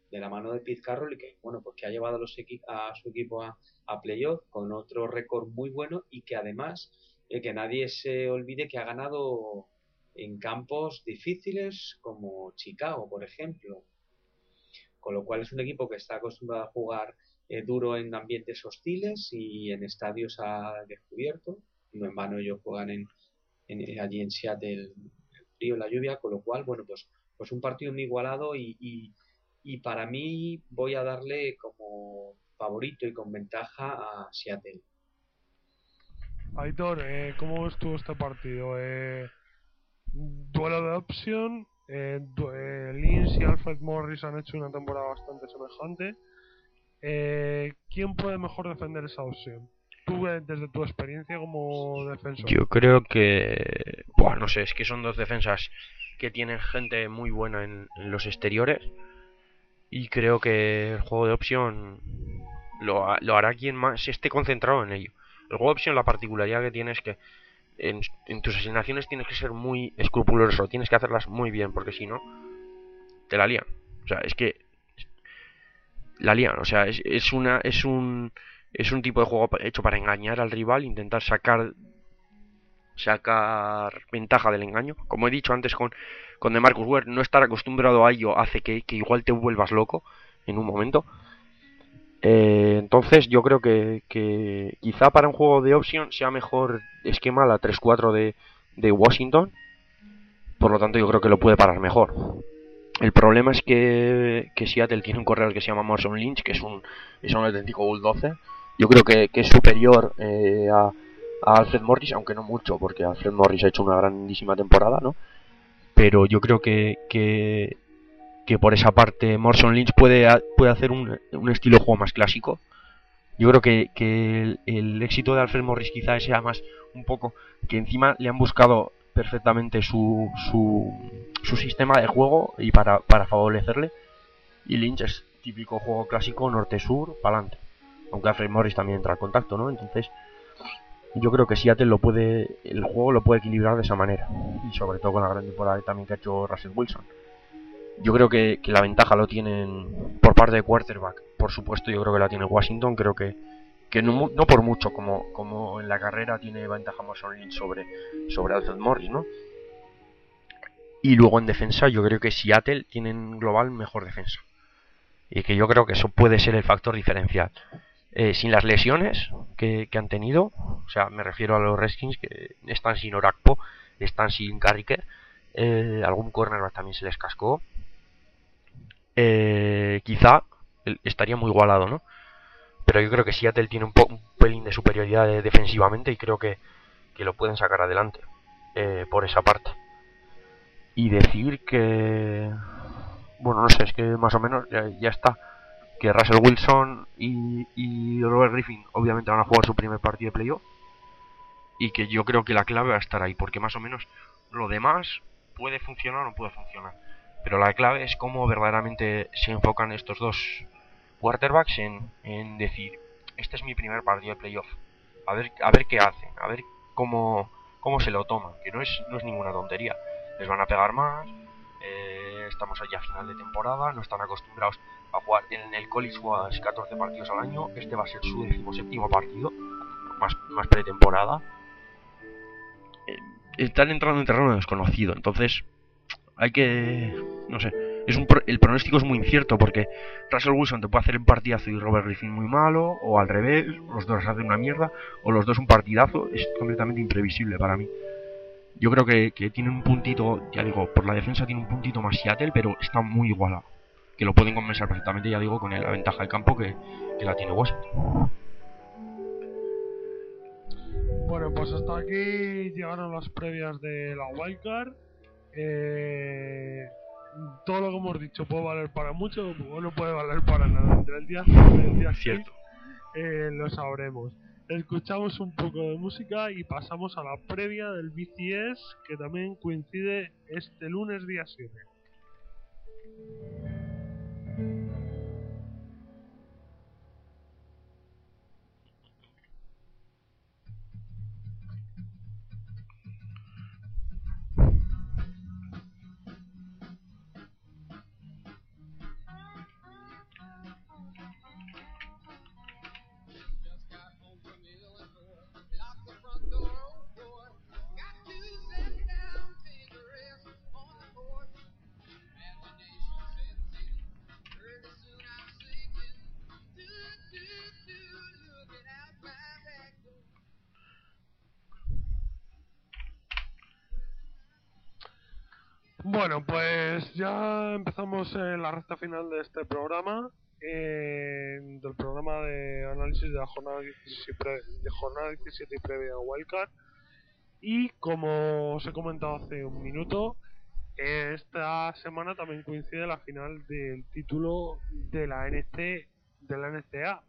de la mano de Pete Carroll y que, bueno, pues que ha llevado a, los equi- a su equipo a, a playoff con otro récord muy bueno y que además, eh, que nadie se olvide que ha ganado en campos difíciles como Chicago, por ejemplo. Con lo cual es un equipo que está acostumbrado a jugar eh, duro en ambientes hostiles y en estadios a descubierto. No en vano ellos juegan en, en- allí en Seattle el frío, la lluvia, con lo cual, bueno, pues, pues un partido muy igualado y, y, y para mí voy a darle como favorito y con ventaja a Seattle. Aitor, eh, ¿cómo estuvo este partido? Eh, duelo de opción. Eh, du- eh, Lynch y Alfred Morris han hecho una temporada bastante semejante. Eh, ¿Quién puede mejor defender esa opción? Tú, eh, desde tu experiencia como defensor. Yo creo que... Buah, no sé, es que son dos defensas que tienen gente muy buena en, en los exteriores. Y creo que el juego de opción lo, ha- lo hará quien más esté concentrado en ello. El juego de opción, la particularidad que tiene es que en, en tus asignaciones tienes que ser muy escrupuloso, tienes que hacerlas muy bien, porque si no, te la lían. O sea, es que la lían. O sea, es, es una es un es un tipo de juego hecho para engañar al rival, intentar sacar sacar ventaja del engaño. Como he dicho antes con, con DeMarcus Ware, no estar acostumbrado a ello hace que, que igual te vuelvas loco en un momento. Eh, entonces yo creo que, que quizá para un juego de opción sea mejor esquema la tres cuatro de, de Washington. Por lo tanto yo creo que lo puede parar mejor. El problema es que, que Seattle tiene un corredor que se llama Marshawn Lynch, que es un, es un auténtico bulldozer. Yo creo que, que es superior eh, a, a Alfred Morris, aunque no mucho, porque Alfred Morris ha hecho una grandísima temporada, ¿no? Pero yo creo que, que, que por esa parte Marshawn Lynch puede, puede hacer un, un estilo de juego más clásico. Yo creo que, que el, el éxito de Alfred Morris quizá sea más un poco que encima le han buscado perfectamente su, su, su sistema de juego y para, para favorecerle. Y Lynch es típico juego clásico norte-sur, para adelante. Aunque Alfred Morris también entra al contacto, ¿no? Entonces yo creo que Seattle lo puede, el juego lo puede equilibrar de esa manera. Y sobre todo con la gran temporada también que ha hecho Russell Wilson. Yo creo que, que la ventaja lo tienen por parte de quarterback. Por supuesto, yo creo que la tiene Washington. Creo que, que no, no por mucho, como, como en la carrera tiene ventaja Marshawn Lynch sobre, sobre Alfred Morris, ¿no? Y luego en defensa, yo creo que Seattle tiene en global mejor defensa. Y que yo creo que eso puede ser el factor diferencial. Eh, sin las lesiones que, que han tenido, o sea, me refiero a los Redskins que están sin Orakpo, están sin Carricker, eh, algún cornerback también se les cascó. Eh, quizá estaría muy igualado, ¿no? Pero yo creo que Seattle tiene un, po un pelín de superioridad de defensivamente y creo que, que lo pueden sacar adelante eh, por esa parte. Y decir que... Bueno, no sé, es que más o menos ya, ya está. Que Russell Wilson y, y Robert Griffin obviamente van a jugar su primer partido de playoff. Y que yo creo que la clave va a estar ahí, porque más o menos lo demás puede funcionar o no puede funcionar. Pero la clave es cómo verdaderamente se enfocan estos dos quarterbacks en, en decir, este es mi primer partido de playoff. A ver, a ver qué hacen, a ver cómo, cómo se lo toman, que no es, no es ninguna tontería. Les van a pegar más, eh, estamos allá a final de temporada, no están acostumbrados a jugar. En el college juegas catorce partidos al año, este va a ser su decimoséptimo partido, más, más pretemporada. Eh, están entrando en terreno desconocido, entonces hay que, no sé, es un pro el pronóstico es muy incierto porque Russell Wilson te puede hacer un partidazo y Robert Griffin muy malo, o al revés, los dos hacen una mierda, o los dos un partidazo. Es completamente imprevisible para mí. Yo creo que, que tiene un puntito, ya digo, por la defensa tiene un puntito más Seattle, pero está muy igualado, que lo pueden compensar perfectamente, ya digo, con la ventaja de campo que, que la tiene Washington. Bueno, pues hasta aquí llegaron las previas de la Wildcard. Eh, todo lo que hemos dicho puede valer para mucho o no puede valer para nada. Entre el día cinco y el día seis Cierto. eh, lo sabremos. Escuchamos un poco de música y pasamos a la previa del B C S, que también coincide este lunes día siete. Bueno, pues ya empezamos eh, la recta final de este programa, eh, del programa de análisis de la jornada diecisiete, y pre- de jornada diecisiete y previa a Wildcard. Y como os he comentado hace un minuto, eh, esta semana también coincide la final del título de la N C de la N C A.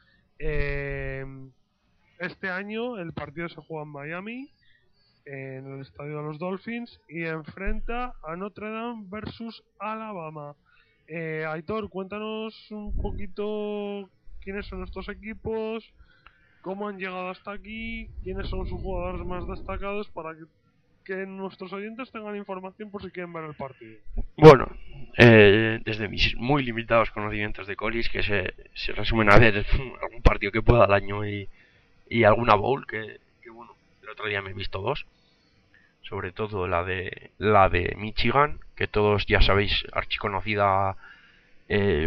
Eh, este año el partido se juega en Miami, en el estadio de los Dolphins, y enfrenta a Notre Dame versus Alabama. Eh, Aitor, cuéntanos un poquito quiénes son estos equipos, cómo han llegado hasta aquí, quiénes son sus jugadores más destacados para que, que nuestros oyentes tengan información por si quieren ver el partido. Bueno, eh, desde mis muy limitados conocimientos de college, que se, se resumen a ver algún partido que pueda al año y, y alguna bowl, que, que bueno, el otro día me he visto dos, sobre todo la de la de Michigan, que todos ya sabéis, archiconocida eh,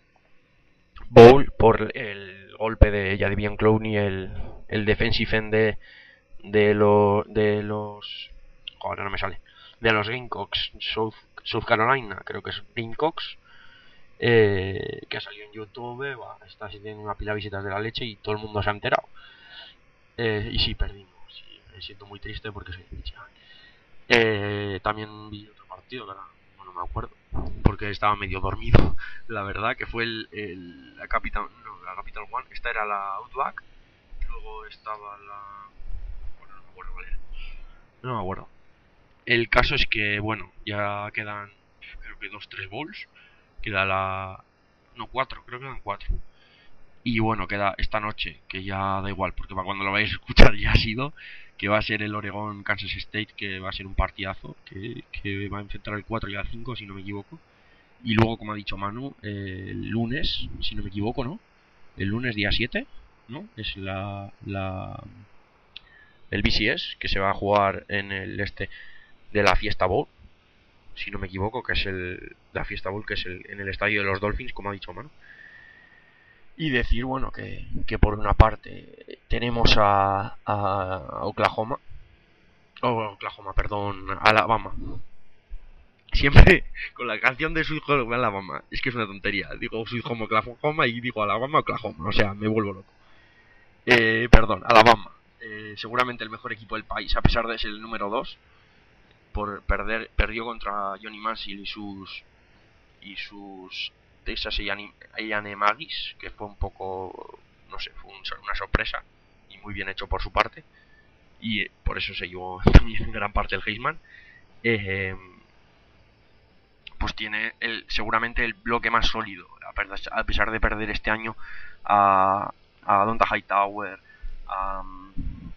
bowl por el golpe de Jadeveon Clowney, el, el defensive end de, de, lo, de los... Joder, no me sale. De los Gamecocks, South, South Carolina, creo que es Gamecocks, eh, que ha salido en YouTube, bah, está teniendo una pila de visitas de la leche y todo el mundo se ha enterado. Eh, y sí, perdimos. Sí, me siento muy triste porque soy de Michigan. Eh, también vi otro partido, ¿verdad? No me acuerdo, porque estaba medio dormido, la verdad, que fue el, el la Capital, no, la Capital One. Esta era la Outback, luego estaba la... Bueno, no me acuerdo, vale. No me acuerdo. El caso es que, bueno, ya quedan, creo que dos, tres bowls. Queda la... No, cuatro, creo que quedan cuatro. Y bueno, queda esta noche, que ya da igual, porque para cuando lo vais a escuchar ya ha sido, que va a ser el Oregon Kansas State, que va a ser un partidazo, que, que va a enfrentar el cuatro y el cinco, si no me equivoco. Y luego, como ha dicho Manu, eh, el lunes, si no me equivoco, ¿no? El lunes día siete, ¿no? Es la... la el B C S, que se va a jugar en el este de la Fiesta Bowl, si no me equivoco, que es el la Fiesta Bowl, que es el, en el estadio de los Dolphins, como ha dicho Manu. Y decir, bueno, que, que por una parte tenemos a, a Oklahoma, o oh, Oklahoma, perdón, Alabama. Siempre con la canción de Sweet Home Alabama, es que es una tontería. Digo Sweet Home Oklahoma y digo Alabama Oklahoma, o sea, me vuelvo loco. Eh, perdón, Alabama, eh, seguramente el mejor equipo del país, a pesar de ser el número dos, por perder, perdió contra Johnny Manziel y sus y sus Texas A and M Aggies, que fue un poco, no sé, fue un, una sorpresa y muy bien hecho por su parte, y por eso se llevó también en gran parte el Heisman. Eh, pues tiene el, seguramente el bloque más sólido, a pesar de perder este año a, a Donta Hightower, a um,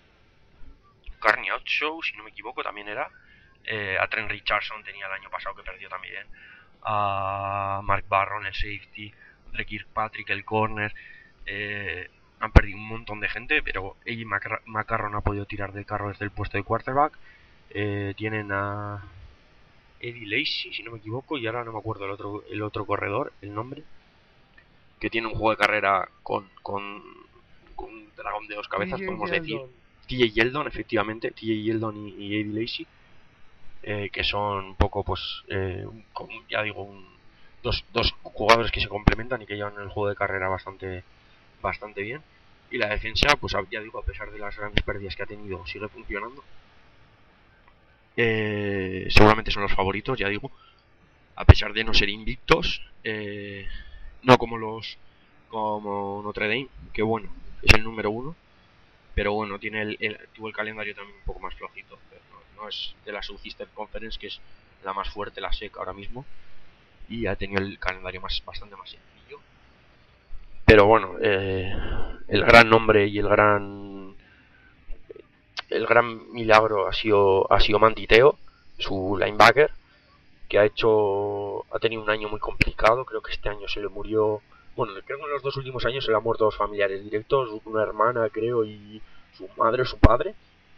Carney Outshow, si no me equivoco, también era, eh, a Trent Richardson tenía el año pasado que perdió también, a Mark Barron, el safety, Andre Kirkpatrick, el corner. Eh, han perdido un montón de gente, pero A J McCarron ha podido tirar del carro desde el puesto de quarterback. Eh, tienen a Eddie Lacy, si no me equivoco, y ahora no me acuerdo el otro el otro corredor, el nombre, que tiene un juego de carrera con, con, con un dragón de dos cabezas, podemos decir. T J Yeldon, efectivamente, T J Yeldon y, y Eddie Lacy. Eh, que son un poco, pues, eh, un, ya digo, un, dos, dos jugadores que se complementan y que llevan el juego de carrera bastante bastante bien. Y la defensa, pues ya digo, a pesar de las grandes pérdidas que ha tenido, sigue funcionando. Eh, seguramente son los favoritos, ya digo, a pesar de no ser invictos, eh, no como los como Notre Dame, que bueno, es el número uno, pero bueno, tiene el, el, tuvo el calendario también un poco más flojito. No es de la Southeastern Conference, que es la más fuerte, la S E C ahora mismo, y ha tenido el calendario más bastante más sencillo. Pero bueno, eh, el gran nombre y el gran el gran milagro ha sido ha sido Manti Te'o, su linebacker, que ha hecho ha tenido un año muy complicado. Creo que este año se le murió, bueno, creo que en los dos últimos años se le han muerto dos familiares directos, una hermana, creo, y su madre o su padre.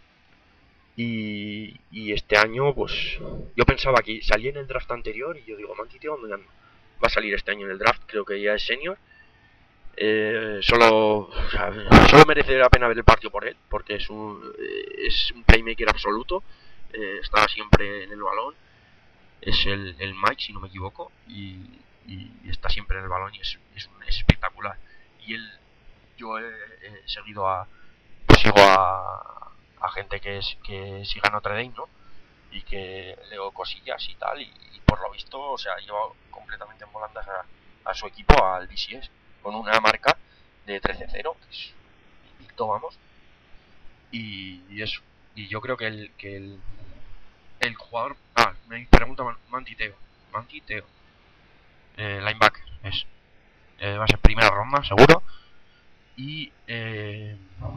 Y, y este año, pues, yo pensaba que salía en el draft anterior y yo digo, Manti Te'o va a salir este año en el draft, creo que ya es senior. Eh, solo, o sea, solo merece la pena ver el partido por él, porque es un, es un playmaker absoluto, eh, está siempre en el balón es el, el Mike, si no me equivoco, y, y está siempre en el balón y es, es, es espectacular. Y él, yo he, he seguido a, pues sigo a, a gente que, es, que siga a Notre Dame, ¿no? Y que leo cosillas y tal, y, y por lo visto, o sea, lleva completamente en volandas a, a su equipo, al B C S, con una marca de trece cero, que es invicto, vamos. Y, y eso, y yo creo que el, que el, el jugador, ah, me pregunta Manti Teo, Manti Teo, eh, linebacker, es, eh, va a ser primera ronda, seguro. Y eh,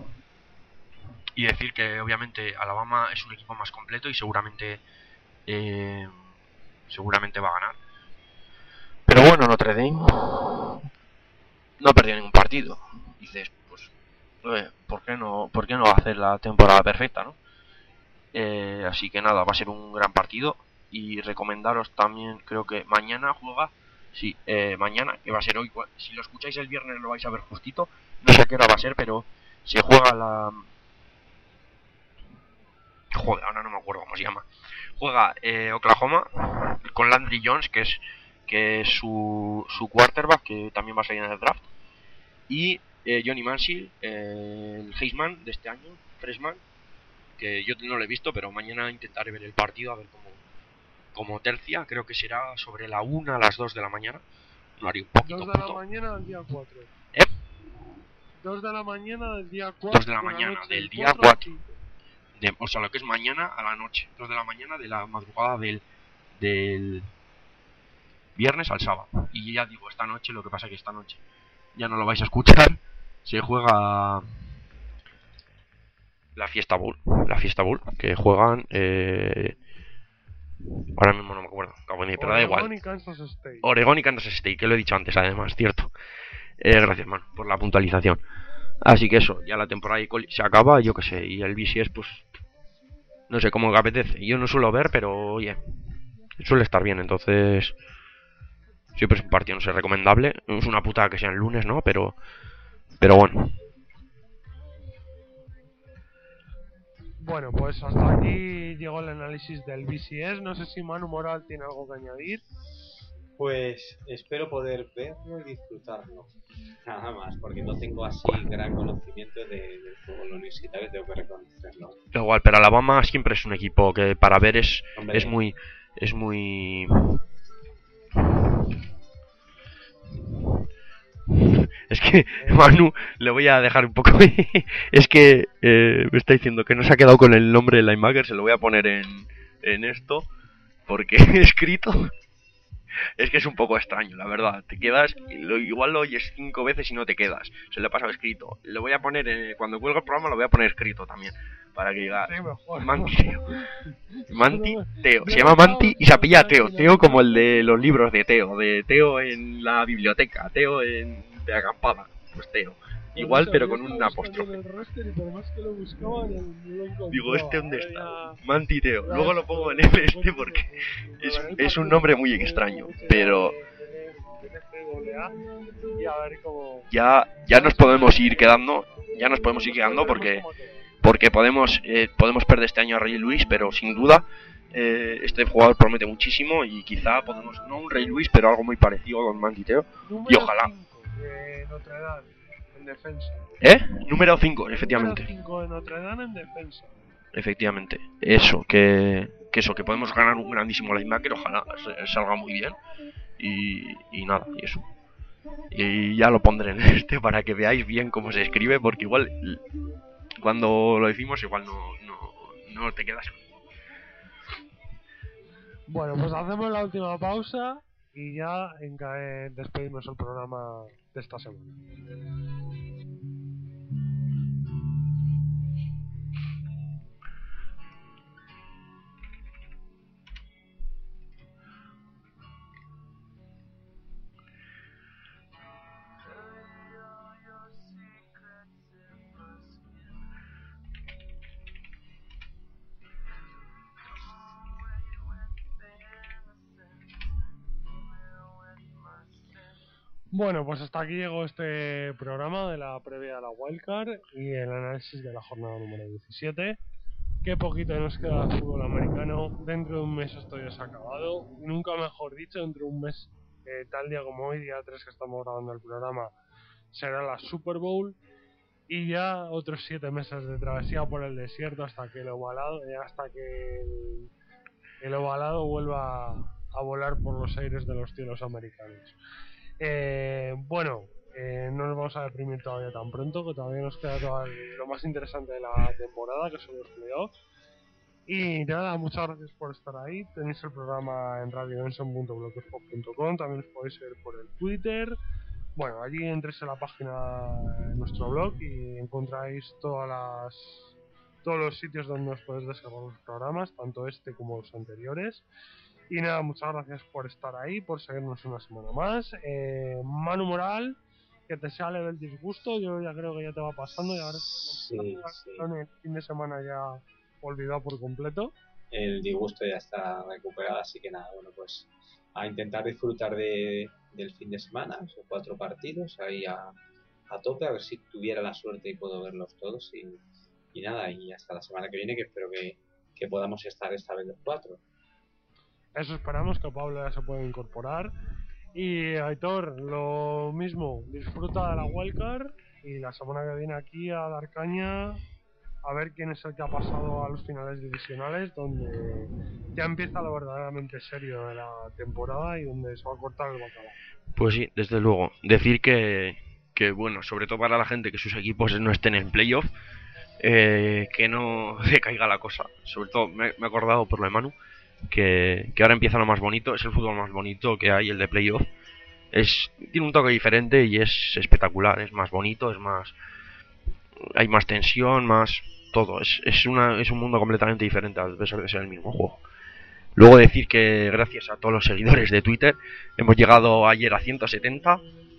y decir que obviamente Alabama es un equipo más completo y seguramente eh, seguramente va a ganar. Pero bueno, Notre Dame no ha perdido ningún partido. Dices, pues, eh, ¿por qué no, por qué no hacer la temporada perfecta, no? Eh, así que nada, va a ser un gran partido. Y recomendaros también, creo que mañana juega, sí, eh, mañana, que va a ser hoy. Si lo escucháis el viernes lo vais a ver justito. No sé a qué hora va a ser, pero se juega la... Joder, ahora no me acuerdo cómo se llama. Juega eh, Oklahoma con Landry Jones, que es que es su, su quarterback, que también va a salir en el draft. Y eh, Johnny Manziel, eh, el Heisman de este año, freshman, que yo no lo he visto, pero mañana intentaré ver el partido a ver cómo, cómo tercia. Creo que será sobre la una a las dos de la mañana. No haré un poquito dos de la punto. mañana del día cuatro. ¿Eh? dos de la mañana del día cuatro. dos de la de mañana noche, del del día cuatro al cuatro. cinco. De, o sea, lo que es mañana a la noche. dos de la mañana de la madrugada del, del viernes al sábado. Y ya digo, esta noche, lo que pasa es que esta noche ya no lo vais a escuchar. Se juega la Fiesta Bowl. La Fiesta Bowl, que juegan... Eh, ahora mismo no me acuerdo, pero da igual. Oregon y Kansas State. Oregon y Kansas State, que lo he dicho antes, además, cierto. Eh, gracias, man, por la puntualización. Así que eso, ya la temporada se acaba, yo que sé, y el B C S, pues, no sé cómo que apetece. Yo no suelo ver, pero, oye, suele estar bien, entonces, siempre es un partido, no sé, recomendable. Es una putada que sea el lunes, ¿no? Pero, pero bueno. Bueno, pues hasta aquí llegó el análisis del B C S. No sé si Manu Moral tiene algo que añadir. Pues espero poder verlo y disfrutarlo. Nada más, porque no tengo así gran conocimiento de, del fútbol universitario, tengo que reconocerlo. Igual, pero Alabama siempre es un equipo que para ver es, Hombre. es muy... Es muy... Es que, Manu, le voy a dejar un poco... Es que eh, me está diciendo que no se ha quedado con el nombre de linebacker, se lo voy a poner en, en esto, porque he escrito... Es que es un poco extraño, la verdad. Te quedas, lo, igual lo oyes cinco veces y no te quedas. Se lo he pasado escrito. Lo voy a poner, eh, cuando cuelgue el programa lo voy a poner escrito también. Para que diga... Sí, mejor. Manti Teo. Manti Teo. Se llama Manti y se apellida Teo. Teo como el de los libros de Teo. De Teo en la biblioteca. Teo en de acampada. Pues Teo. Igual, pero con un apóstrofe. Digo, ¿este dónde está? Manti Teo. Luego lo pongo en el este porque es, es un nombre muy extraño. Pero ya, ya nos podemos ir quedando. Ya nos podemos ir quedando porque porque podemos eh, podemos perder este año a Ray Lewis, pero sin duda eh, este jugador promete muchísimo y quizá podemos, no un Ray Lewis, pero algo muy parecido con Manti Teo. Y ojalá. De Notre Dame en defensa. ¿Eh? Número cinco, efectivamente. Número cinco de Notre Dame en defensa. Efectivamente. Eso, que, que eso, que podemos ganar un grandísimo linebacker, ojalá salga muy bien. Y, y nada, y eso. Y ya lo pondré en este para que veáis bien cómo se escribe, porque igual cuando lo decimos igual no, no, no te quedas. Bueno, pues hacemos la última pausa y ya en, eh, despedimos el programa de esta semana. Bueno, pues hasta aquí llegó este programa de la previa a la Wildcard y el análisis de la jornada número diecisiete. qué poquito nos queda de fútbol americano. Dentro de un mes esto ya se ha acabado. Nunca mejor dicho, dentro de un mes, eh, tal día como hoy, día tres que estamos grabando el programa, será la Super Bowl. Y ya otros siete meses de travesía por el desierto hasta que el ovalado, eh, hasta que el, el ovalado vuelva a volar por los aires de los cielos americanos. Eh, bueno, eh, no nos vamos a deprimir todavía tan pronto, que todavía nos queda todo el- lo más interesante de la temporada, que son los playoffs. Y nada, muchas gracias por estar ahí. Tenéis el programa en radio benson punto blogspot punto com, también os podéis ver por el Twitter. Bueno, allí entréis en la página de nuestro blog y encontráis todas las todos los sitios donde os podéis descargar los programas, tanto este como los anteriores. Y nada, muchas gracias por estar ahí, por seguirnos una semana más. Eh, Manu Moral, que te sale del disgusto, yo ya creo que ya te va pasando y ahora Sí, sí. en el fin de semana ya olvidado por completo. El disgusto ya está recuperado, así que nada, bueno, pues a intentar disfrutar de, del fin de semana, esos cuatro partidos, ahí a, a tope, a ver si tuviera la suerte y puedo verlos todos y, y nada, y hasta la semana que viene, que espero que, que podamos estar esta vez los cuatro. Eso esperamos, que Pablo ya se pueda incorporar. Y Aitor, lo mismo, disfruta de la wildcard y la semana que viene aquí a dar caña a ver quién es el que ha pasado a los finales divisionales, donde ya empieza lo verdaderamente serio de la temporada y donde se va a cortar el bacalao. Pues sí, desde luego. Decir que, que bueno, sobre todo para la gente que sus equipos no estén en playoff, eh, que no decaiga la cosa. Sobre todo, me, me he acordado por lo de Manu, que, que ahora empieza lo más bonito, es el fútbol más bonito que hay, el de playoff. Es, tiene un toque diferente y es espectacular, es más bonito, es más, hay más tensión, más todo. Es, es, una, es un mundo completamente diferente a pesar de ser el mismo juego. Luego decir que gracias a todos los seguidores de Twitter hemos llegado ayer a ciento setenta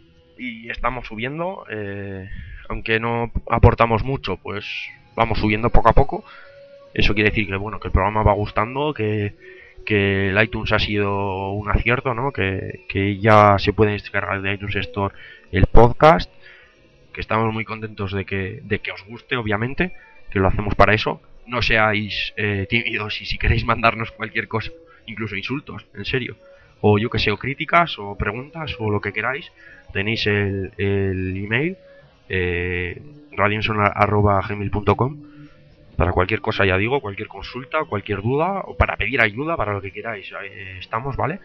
y estamos subiendo, eh, aunque no aportamos mucho, pues vamos subiendo poco a poco. Eso quiere decir que bueno, que el programa va gustando, que, que el iTunes ha sido un acierto, ¿no? Que, que ya se puede descargar de iTunes Store el podcast, que estamos muy contentos de que, de que os guste, obviamente, que lo hacemos para eso. No seáis eh, tímidos y si queréis mandarnos cualquier cosa, incluso insultos, en serio, o yo que sé, o críticas, o preguntas, o lo que queráis, tenéis el, el email eh, radioenson arroba gmail punto com para cualquier cosa, ya digo, cualquier consulta, cualquier duda, o para pedir ayuda, para lo que queráis, eh, estamos, ¿vale?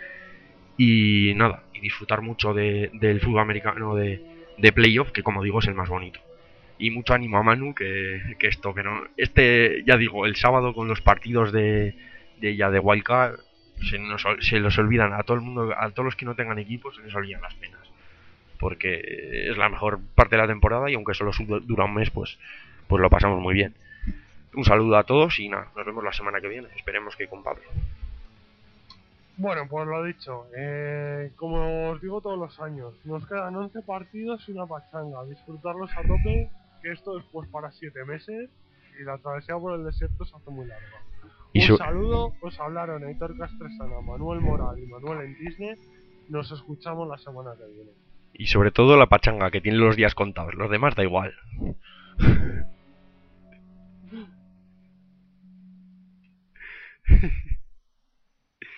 Y nada, y disfrutar mucho de, del fútbol americano de, de playoff, que como digo es el más bonito. Y mucho ánimo a Manu, que, que esto, que no, este, ya digo, el sábado con los partidos de, de ya de Wildcard, se, nos, se los olvidan a todo el mundo, a todos los que no tengan equipos, se les olvidan las penas. Porque es la mejor parte de la temporada y aunque solo dura un mes, pues, pues lo pasamos muy bien. Un saludo a todos y nada, nos vemos la semana que viene. Esperemos que con Pablo. Bueno, pues lo dicho, eh, como os digo todos los años, nos quedan once partidos y una pachanga. Disfrutarlos a tope, que esto después para siete meses y la travesía por el desierto se hace muy larga. Y Un su- saludo, os hablaron Aitor Castresana, Manuel Moral y Manuel en Disney. Nos escuchamos la semana que viene. Y sobre todo la pachanga, que tiene los días contados, los demás da igual.